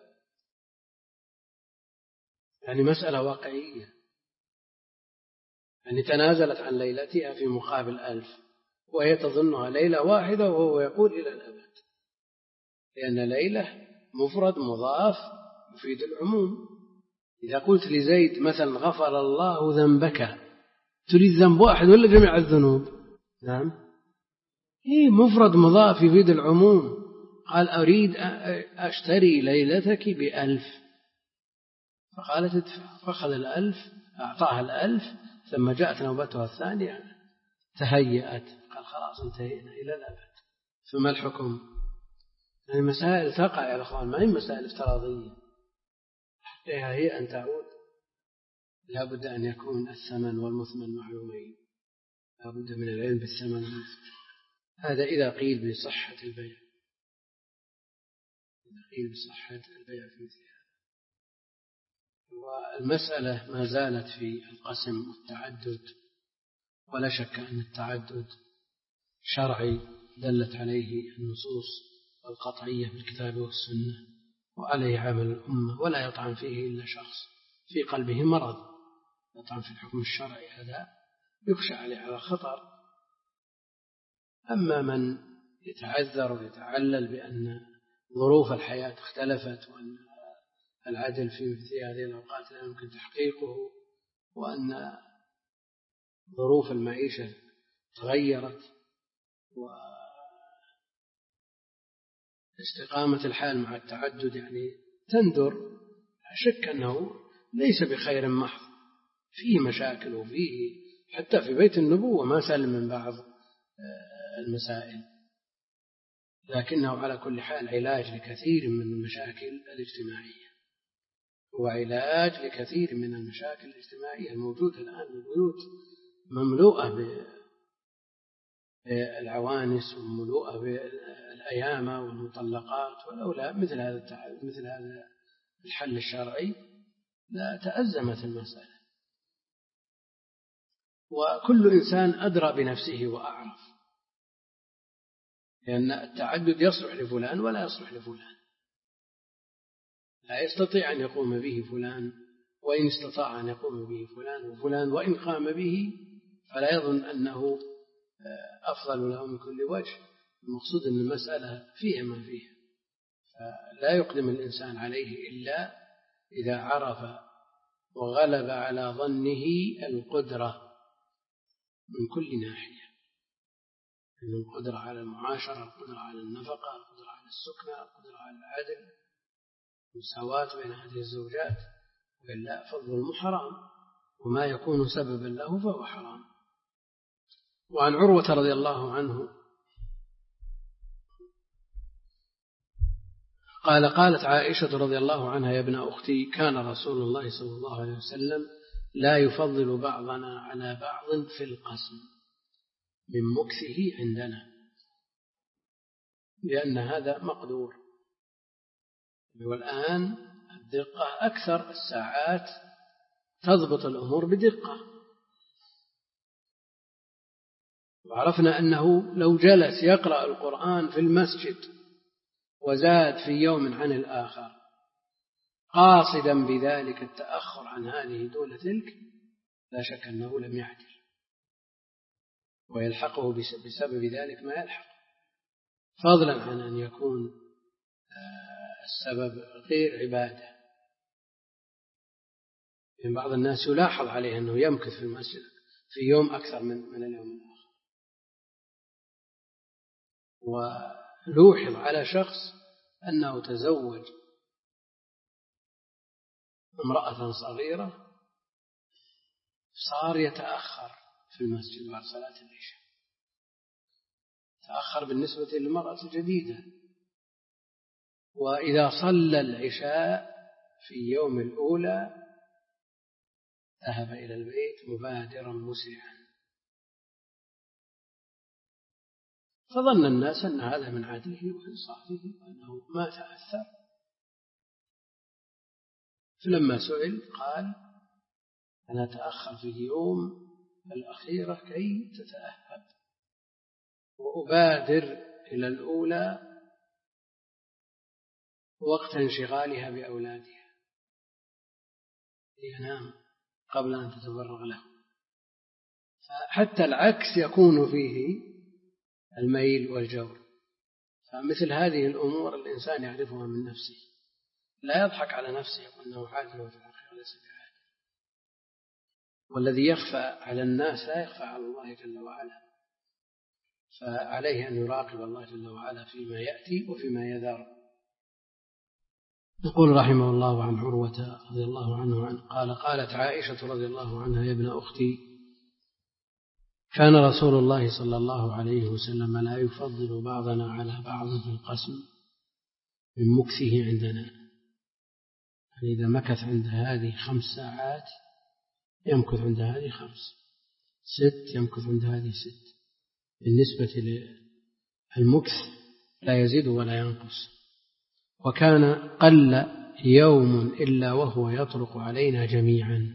يعني مسألة واقعية، يعني تنازلت عن ليلتها في مقابل ألف وهي تظنها ليلة واحدة وهو يقول إلى الأبد، لأن ليلة مفرد مضاف يفيد العموم. إذا قلت لزيد مثلا غفر الله ذنبك، تريد ذنب واحد ولا جميع الذنوب؟ نعم، إيه مفرد مضاف يفيد العموم. قال أريد أشتري ليلتك بألف، فقالت ادفع، فأخذ الألف، أعطاها الألف، ثم جاءت نوبتها الثانية تهيأت، قال خلاص انتهينا إلى الأبد. ثم الحكم، يعني مسائل تقع يا أخوان، ما هي مسائل افتراضية، حقها هي أن تعود. لا بد أن يكون الثمن والمثمن معلومين، لا بد من العلم بالثمن والمثمن. هذا إذا قيل بصحة البيع، إذا قيل بصحة البيع في مثل هذا. والمسألة ما زالت في القسم والتعدد، ولا شك أن التعدد شرعي دلت عليه النصوص القطعية في الكتاب والسنة، وعليه عمل الأمة، ولا يطعن فيه إلا شخص في قلبه مرض، يطعن في الحكم الشرعي، هذا يخشى عليه على خطر. أما من يتعذر ويتعلل بأن ظروف الحياة اختلفت، وأن العدل في مثل هذه الأوقات لا يمكن تحقيقه، وأن ظروف المعيشة تغيرت، واستقامة الحال مع التعدد يعني تندر، لا شك أنه ليس بخير محض، فيه مشاكل، وفيه حتى في بيت النبوة ما سلم من بعض المسائل، لكنه على كل حال علاج لكثير من المشاكل الاجتماعية، هو علاج لكثير من المشاكل الاجتماعية الموجودة الآن. البيوت مملوءة بالعوانس ومملوءة بالأيامة والمطلقات، ولولا مثل هذا مثل هذا الحل الشرعي لا تأزمت المسألة. وكل إنسان أدرى بنفسه وأعرف، لأن التعدد يصلح لفلان ولا يصلح لفلان، لا يستطيع أن يقوم به فلان، وإن استطاع أن يقوم به فلان، وفلان وإن قام به فلا يظن أنه أفضل له من كل وجه. المقصود أن المسألة فيها ما فيها، فلا يقدم الإنسان عليه إلا إذا عرف وغلب على ظنه القدرة من كل ناحية، من القدرة على المعاشرة، القدرة على النفقة، القدرة على السكنى، القدرة على العدل، مساواة بين هذه الزوجات، وإلا فالظلم حرام، وما يكون سببا له فهو حرام. وعن عروة رضي الله عنه قال قالت عائشة رضي الله عنها يا ابن أختي كان رسول الله صلى الله عليه وسلم لا يفضل بعضنا على بعض في القسم من مكثه عندنا، لأن هذا مقدور. والآن الدقة أكثر، الساعات تضبط الأمور بدقة، وعرفنا أنه لو جلس يقرأ القرآن في المسجد وزاد في يوم عن الآخر قاصدا بذلك التأخر عن هذه دون تلك، لا شك أنه لم يعدل، ويلحقه بسبب ذلك ما يلحق، فضلا عن أن يكون السبب غير عبادة. من بعض الناس يلاحظ عليه أنه يمكث في المسجد في يوم أكثر من من اليوم الآخر، ولوحظ على شخص أنه تزوج امرأة صغيرة صار يتأخر في المسجد بعد صلاة العشاء، تأخر بالنسبة للمرأة الجديدة، وإذا صلى العشاء في يوم الأولى ذهب إلى البيت مبادرا مسرعا، فظن الناس أن هذا من عدله وإنصافه وأنه ما تأثر، فلما سئل قال: أنا أتأخر في اليوم الأخيرة كي تتأهب، وأبادر إلى الأولى وقت انشغالها بأولادها لينام قبل أن تتفرغ له. فحتى العكس يكون فيه الميل والجور. فمثل هذه الأمور الإنسان يعرفها من نفسه، لا يضحك على نفسه يقول أنه عادل وفي الحقيقة ليس بعادل، والذي يخفى على الناس لا يخفى على الله جل وعلا، فعليه أن يراقب الله جل وعلا فيما يأتي وفيما يذر. يقول رحمه الله عن عروة رضي الله عنه عنه قال: قالت عائشة رضي الله عنها: يا ابن أختي، كان رسول الله صلى الله عليه وسلم لا يفضل بعضنا على بعض في القسم من مكثه عندنا، يعني إذا مكث عند هذه خمس ساعات يمكث عند هذه خمس، ست يمكث عند هذه ست. بالنسبة للمكث لا يزيد ولا ينقص. وكان قل يوم إلا وهو يطرق علينا جميعا،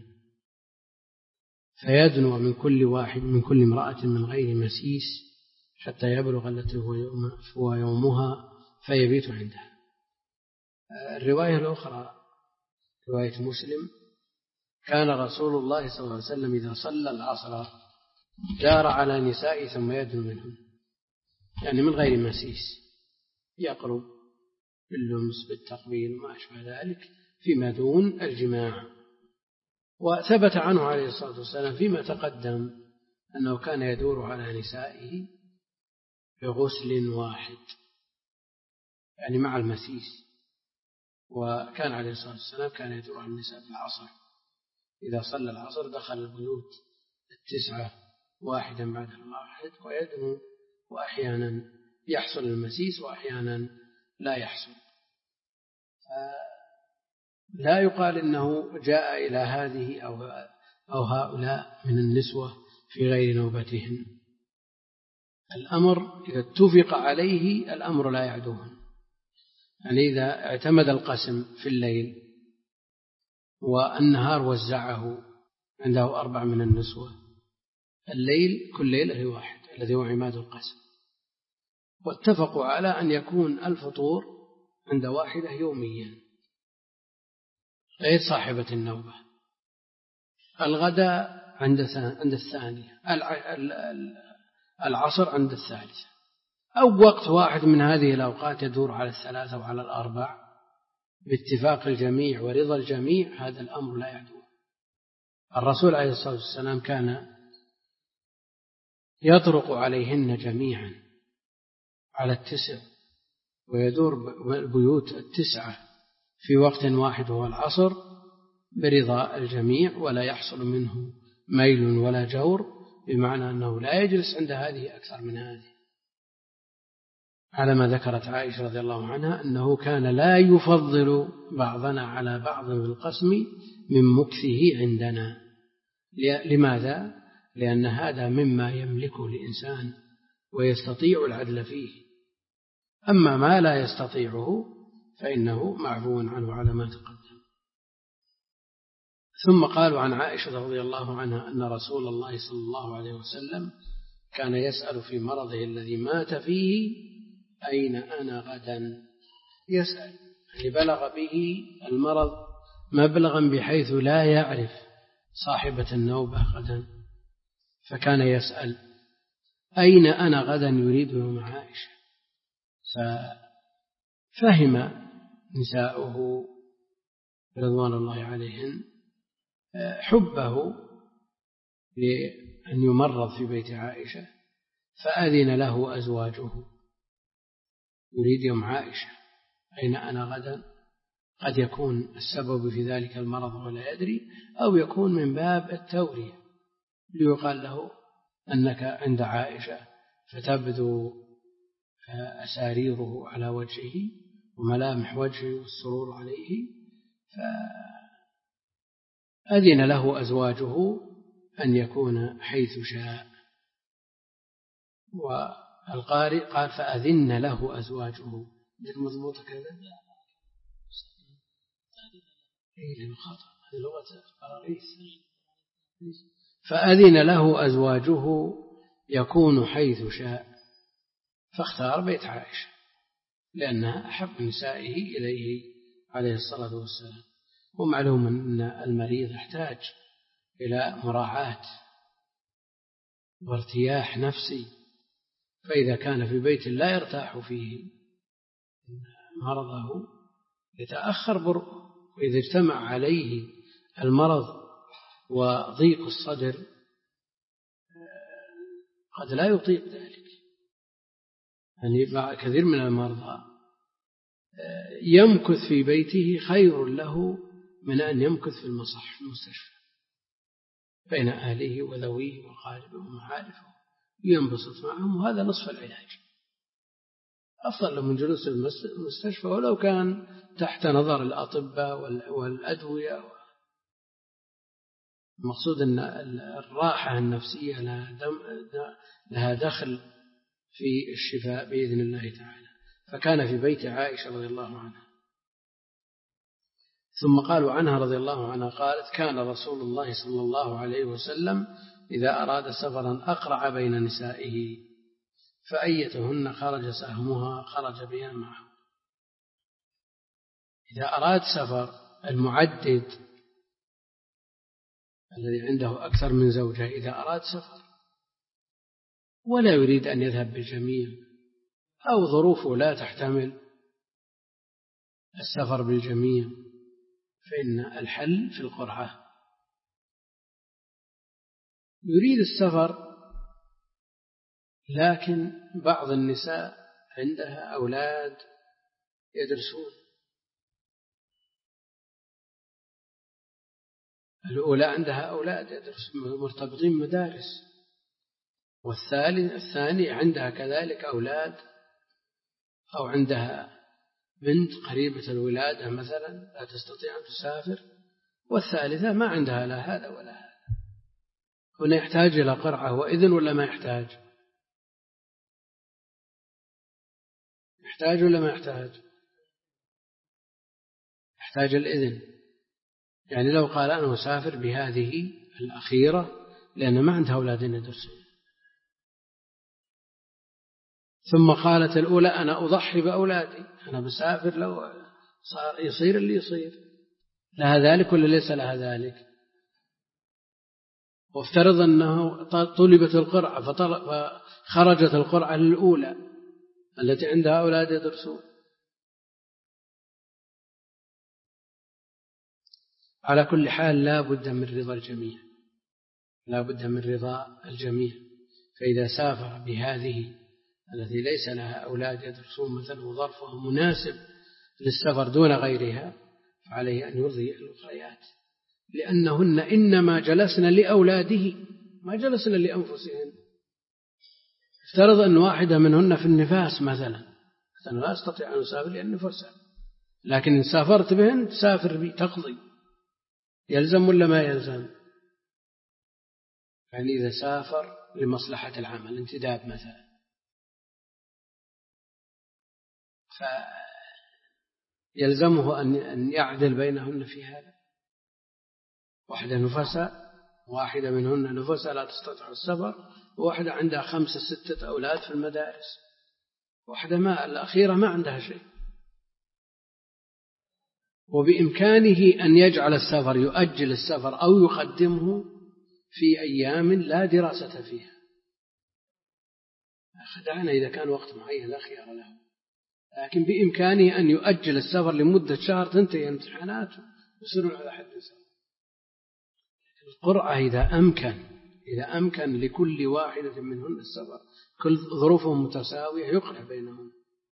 فيدنو من كل واحد من كل امرأة من غير مسيس حتى يبلغ التي هو يومها فيبيت عندها. الرواية الأخرى رواية مسلم: كان رسول الله صلى الله عليه وسلم إذا صلى العصر جار على نساء ثم يدنو منهم، يعني من غير مسيس، يقرب باللمس بالتقبيل وما أشبه ذلك فيما دون الجماع. وثبت عنه عليه الصلاة والسلام فيما تقدم أنه كان يدور على نسائه بغسل واحد، يعني مع المسيس. وكان عليه الصلاة والسلام كان يدور على النساء في العصر، إذا صلى العصر دخل البيوت التسعة واحدا بعد الواحد ويدنو، وأحيانا يحصل المسيس وأحيانا لا يحصل. لا يقال إنه جاء إلى هذه أو أو هؤلاء من النسوة في غير نوبتهن. الأمر إذا اتفق عليه الأمر لا يعدوهن، يعني إذا اعتمد القسم في الليل والنهار وزعه عنده أربع من النسوة، الليل كل ليلة واحد الذي هو عماد القسم، واتفقوا على أن يكون الفطور عند واحدة يوميا غير صاحبة النوبة، الغداء عند عند الثانية، العصر عند الثالثة، أو وقت واحد من هذه الأوقات يدور على الثلاثة وعلى الأربع باتفاق الجميع ورضا الجميع. هذا الأمر لا يعدو. الرسول عليه الصلاة والسلام كان يطرق عليهن جميعا على التسع، ويدور البيوت التسعة في وقت واحد وهو العصر برضا الجميع، ولا يحصل منه ميل ولا جور، بمعنى أنه لا يجلس عند هذه أكثر من هذه، على ما ذكرت عائشة رضي الله عنها أنه كان لا يفضل بعضنا على بعض في القسم من مكثه عندنا. لماذا؟ لأن هذا مما يملكه الإنسان ويستطيع العدل فيه، أما ما لا يستطيعه فإنه معفو عنه على ما تقدم. ثم قالوا عن عائشة رضي الله عنها أن رسول الله صلى الله عليه وسلم كان يسأل في مرضه الذي مات فيه: أين أنا غدا؟ يسأل، يعني بلغ به المرض مبلغا بحيث لا يعرف صاحبة النوبة غدا، فكان يسأل: أين أنا غدا؟ يريد يوم عائشة. ففهم نساؤه رضوان الله عليهن حبه لأن يمرض في بيت عائشة، فأذن له أزواجه، يريد يوم عائشة أين أنا غدا. قد يكون السبب في ذلك المرض ولا يدري، أو يكون من باب التورية ليقال له أنك عند عائشة، فتبدو أساريره على وجهه وملامح وجهه والسرور عليه، أذن له أزواجه أن يكون حيث شاء. والقارئ قال فأذن له أزواجه، مضبوطة كذا؟ إيه خطأ، هذه لغة القراريس. فأذن له أزواجه يكون حيث شاء، فاختار بيت عائشة لأنها أحب نسائه إليه عليه الصلاة والسلام. ومعلوم أن المريض يحتاج إلى مراعاة وارتياح نفسي، فإذا كان في بيت لا يرتاح فيه مرضه يتأخر برؤه، وإذا اجتمع عليه المرض وضيق الصدر قد لا يطيق ذلك. يعني كثير من المرضى يمكث في بيته خير له من أن يمكث في المصح في المستشفى بين أهله وذويه وقاربه ومعارفه، ينبسط معهم، وهذا نصف العلاج. أفضل له من جلوس المستشفى ولو كان تحت نظر الأطباء والأدوية. المقصود أن الراحة النفسية لها دخل في الشفاء بإذن الله تعالى. فكان في بيت عائشة رضي الله عنها. ثم قالوا عنها رضي الله عنها قالت كان رسول الله صلى الله عليه وسلم إذا أراد سفرا أقرع بين نسائه، فأيتهن خرج سهمها خرج بها معه. إذا أراد سفر، المعدد الذي عنده أكثر من زوجة إذا أراد سفر ولا يريد أن يذهب بالجميع أو ظروفه لا تحتمل السفر بالجميع، فإن الحل في القرعة. يريد السفر لكن بعض النساء عندها أولاد يدرسون، الأولى عندها أولاد يدرسون مرتبطين مدارس، والثاني الثاني عندها كذلك أولاد أو عندها بنت قريبة الولادة مثلا لا تستطيع أن تسافر، والثالثة ما عندها لا هذا ولا هذا. هنا يحتاج إلى قرعة وإذن ولا ما يحتاج؟ يحتاج ولا ما يحتاج؟ يحتاج الإذن. يعني لو قال أنا مسافر بهذه الأخيرة لأن ما عندها أولاد يدرسون، ثم قالت الأولى أنا أضحي بأولادي، أنا بسافر لو صار يصير اللي يصير، لها ذلك ولا ليس لها ذلك؟ وافترض أنه طلبت القرعة فخرجت القرعة للأولى التي عندها أولاد يدرسون. على كل حال لا بد من رضا الجميع، لا بد من رضا الجميع. فإذا سافر بهذه التي ليس لها أولاد يدرسون مثلا وظرفها مناسب للسفر دون غيرها، فعليه أن يرضي الأخريات، لأنهن إنما جلسن لأولاده ما جلسن لأنفسهن. افترض أن واحدة منهن في النفاس مثلا، أنا لا أستطيع أن أسافر لأن نفسها، لكن إن سافرت بهن تسافر بي تقضي، يلزم ولا ما يلزم؟ يعني إذا سافر لمصلحة العمل انتداب مثلا، فيلزمه أن يعدل بينهن في هذا. واحدة نفساء، واحدة منهن نفساء لا تستطيع السفر، وواحدة عندها خمسة ستة أولاد في المدارس، واحدة ما الأخيرة ما عندها شيء، وبإمكانه أن يجعل السفر يؤجل السفر أو يقدمه في أيام لا دراسة فيها. خدعنا إذا كان وقت معين لا خيار له، لكن بإمكانه أن يؤجل السفر لمدة شهر تنتهي امتحاناته يصيرون على حد سواء. القرعة إذا أمكن إذا أمكن لكل واحدة منهن السفر، كل ظروفهم متساوية يقرع بينهم.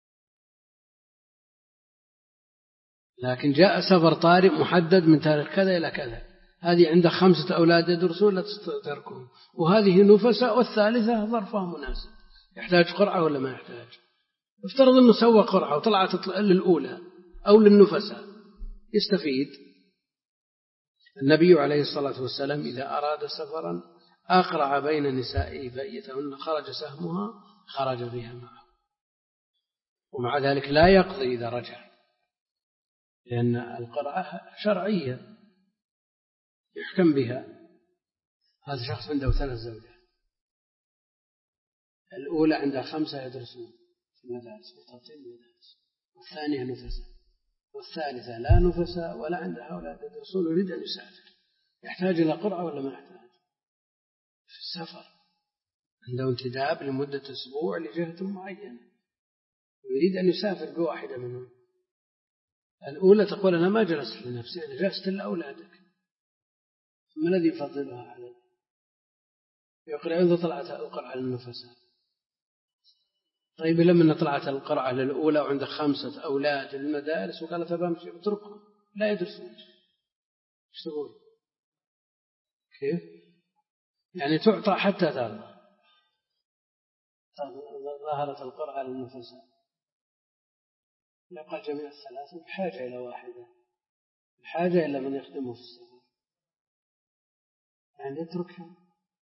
لكن جاء سفر طارئ محدد من تاريخ كذا إلى كذا، هذه عندها خمسة أولاد يدرسون لا تتركهم، وهذه نفساء والثالثة ظرفها مناسب، يحتاج قرعة ولا ما يحتاج؟ افترض أنه سوى قرعة وطلعت للأولى أو للنفساء يستفيد، النبي عليه الصلاة والسلام إذا أراد سفرا أقرع بين نسائه فأيتهن خرج سهمها خرج بها معه، ومع ذلك لا يقضي إذا رجع، لأن القرعة شرعية يحكم بها. هذا شخص عنده ثلاث زوجات، الأولى عندها خمسة يدرسون في المدارس مرتبطين بالمدارس، والثانية نفساء، والثالثة لا نفساء ولا عندها أولاد يدرسون، يريد أن يسافر، يحتاج إلى قرعة ولا ما يحتاج؟ في السفر عنده انتداب لمدة أسبوع لجهة معينة ويريد أن يسافر بواحدة منهم. الأولى تقول أنا ما جلست لنفسي، أنا جلست لأولادك، ما الذي يفضلها عليه؟ يقرأ إذا طلعت القرعة للنفساء. طيب لما طلعت القرعة للأولى وعندك خمسة أولاد للمدارس وقالت بامشي اتركهم لا يدرسون، ايش تقول؟ كيف؟ يعني تعطى حتى ترضى. ظهرت القرعة للنفساء، يبقى جميع الثلاثة بحاجة إلى واحدة، بحاجة إلى من يخدمه في السفر، يعني يتركهم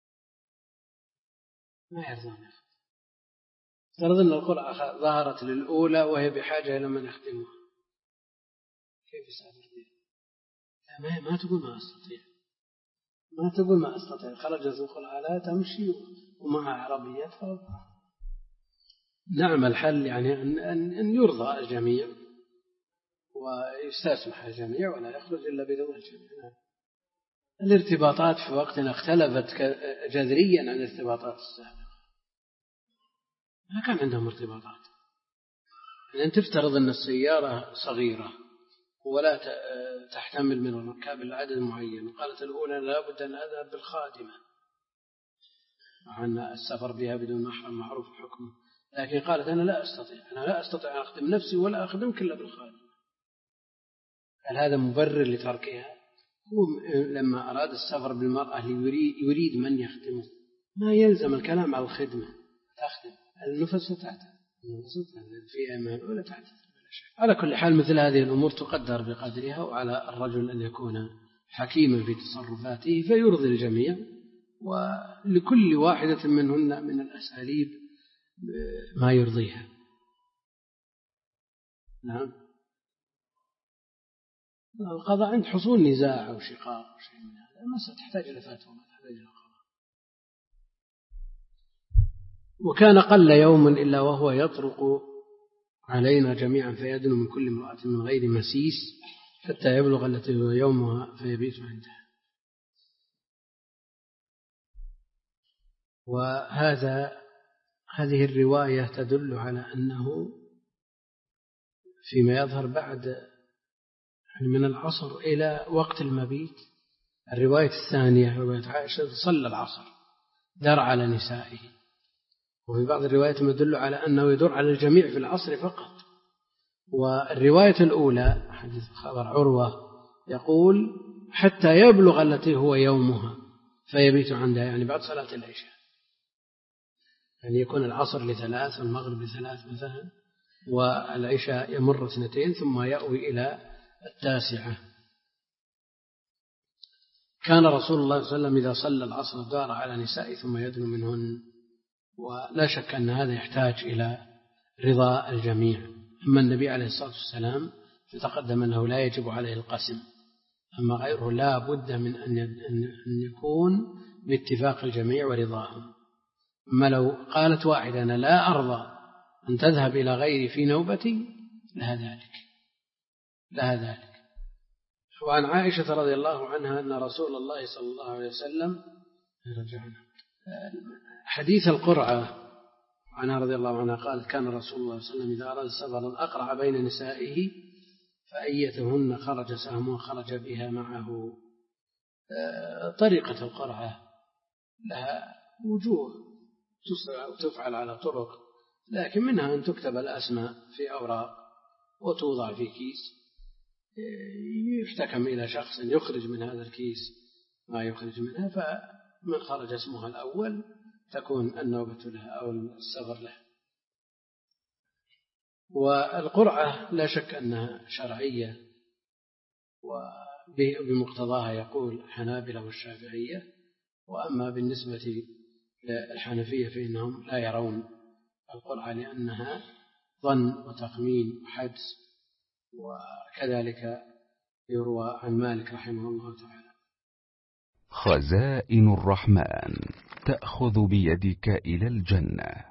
ما يرضون. افترض أن القرعة ظهرت للأولى وهي بحاجة إلى من يخدمها، كيف يسافر بها؟ ما تقول ما أستطيع، ما تقول ما أستطيع، خرجت القرعة لا تمشي ومعها عربيات فرضها. نعم الحل يعني أن, أن, أن يرضى الجميع ويستسمح الجميع ولا يخرج إلا برضا الجميع. الارتباطات في وقتنا اختلفت جذريا عن الارتباطات السابقة، ما كان عندهم ارتباطات. لأن تفترض أن السيارة صغيرة ولا تحتمل من الركاب العدد معين، وقالت الأولى لا بد أن أذهب بالخادمة، مع أن السفر بها بدون محرم معروف حكمه، لكن قالت أنا لا أستطيع أنا لا أستطيع أن أخدم نفسي ولا أخدمك إلا بالخادمة. هل هذا مبرر لتركها؟ هو لما أراد السفر بالمرأة يريد من يخدمه، ما يلزم الكلام على الخدمة، تخدم النفس تعتد في أيمان الأولى تعتد. على كل حال مثل هذه الأمور تقدر بقدرها، وعلى الرجل أن يكون حكيما في تصرفاته فيرضي الجميع، ولكل واحدة منهن من الأساليب ما يرضيها. نعم القضاء عند حصول نزاع أو شقاق أو شيء من هذا ما ستحتاج إلى فتوى، ما تحتاج إلى قضاء. وكان قل يوم إلا وهو يطرق علينا جميعا فيدنو من كل امرأة من غير مسيس حتى يبلغ التي هو يومها فيبيت عندها. وهذا هذه الرواية تدل على أنه فيما يظهر بعد من العصر إلى وقت المبيت. الرواية الثانية رواية عائشة صلى العصر دار على نسائه، وفي بعض الروايات يدل على أنه يدور على الجميع في العصر فقط. والرواية الأولى حديث خبر عروة يقول حتى يبلغ التي هو يومها فيبيت عندها، يعني بعد صلاة العشاء، يعني يكون العصر لثلاث والمغرب لثلاث مثلا، والعشاء يمر اثنتين ثم يأوي إلى التاسعة. كان رسول الله صلى الله عليه وسلم إذا صلى العصر دار على نسائه ثم يدنو منهن، ولا شك أن هذا يحتاج إلى رضا الجميع. أما النبي عليه الصلاة والسلام فتقدم أنه لا يجب عليه القسم، أما غيره لا بد من أن يكون باتفاق الجميع ورضاهم. أما لو قالت واحدة أنا لا أرضى أن تذهب إلى غيري في نوبتي لها ذلك لها ذلك. وعن عائشة رضي الله عنها أن رسول الله صلى الله عليه وسلم حديث القرعة عنها رضي الله عنها قال كان رسول الله صلى الله عليه وسلم إذا أراد سفرا أقرع بين نسائه فأيتهن خرج سهمه خرج بها معه. طريقة القرعة لها وجوه تفعل على طرق، لكن منها أن تكتب الأسماء في أوراق وتوضع في كيس يحتكم إلى شخص يخرج من هذا الكيس ما يخرج منها، فمن خرج اسمها الأول تكون النوبة لها أو السفر له. والقرعة لا شك أنها شرعية وبمقتضاها يقول الحنابلة والشافعية. وأما بالنسبة للحنفية فإنهم لا يرون القرعة لأنها ظن وتخمين وحدس. وكذلك يروى عن مالك رحمه الله تعالى. خزائن الرحمن تأخذ بيدك إلى الجنة.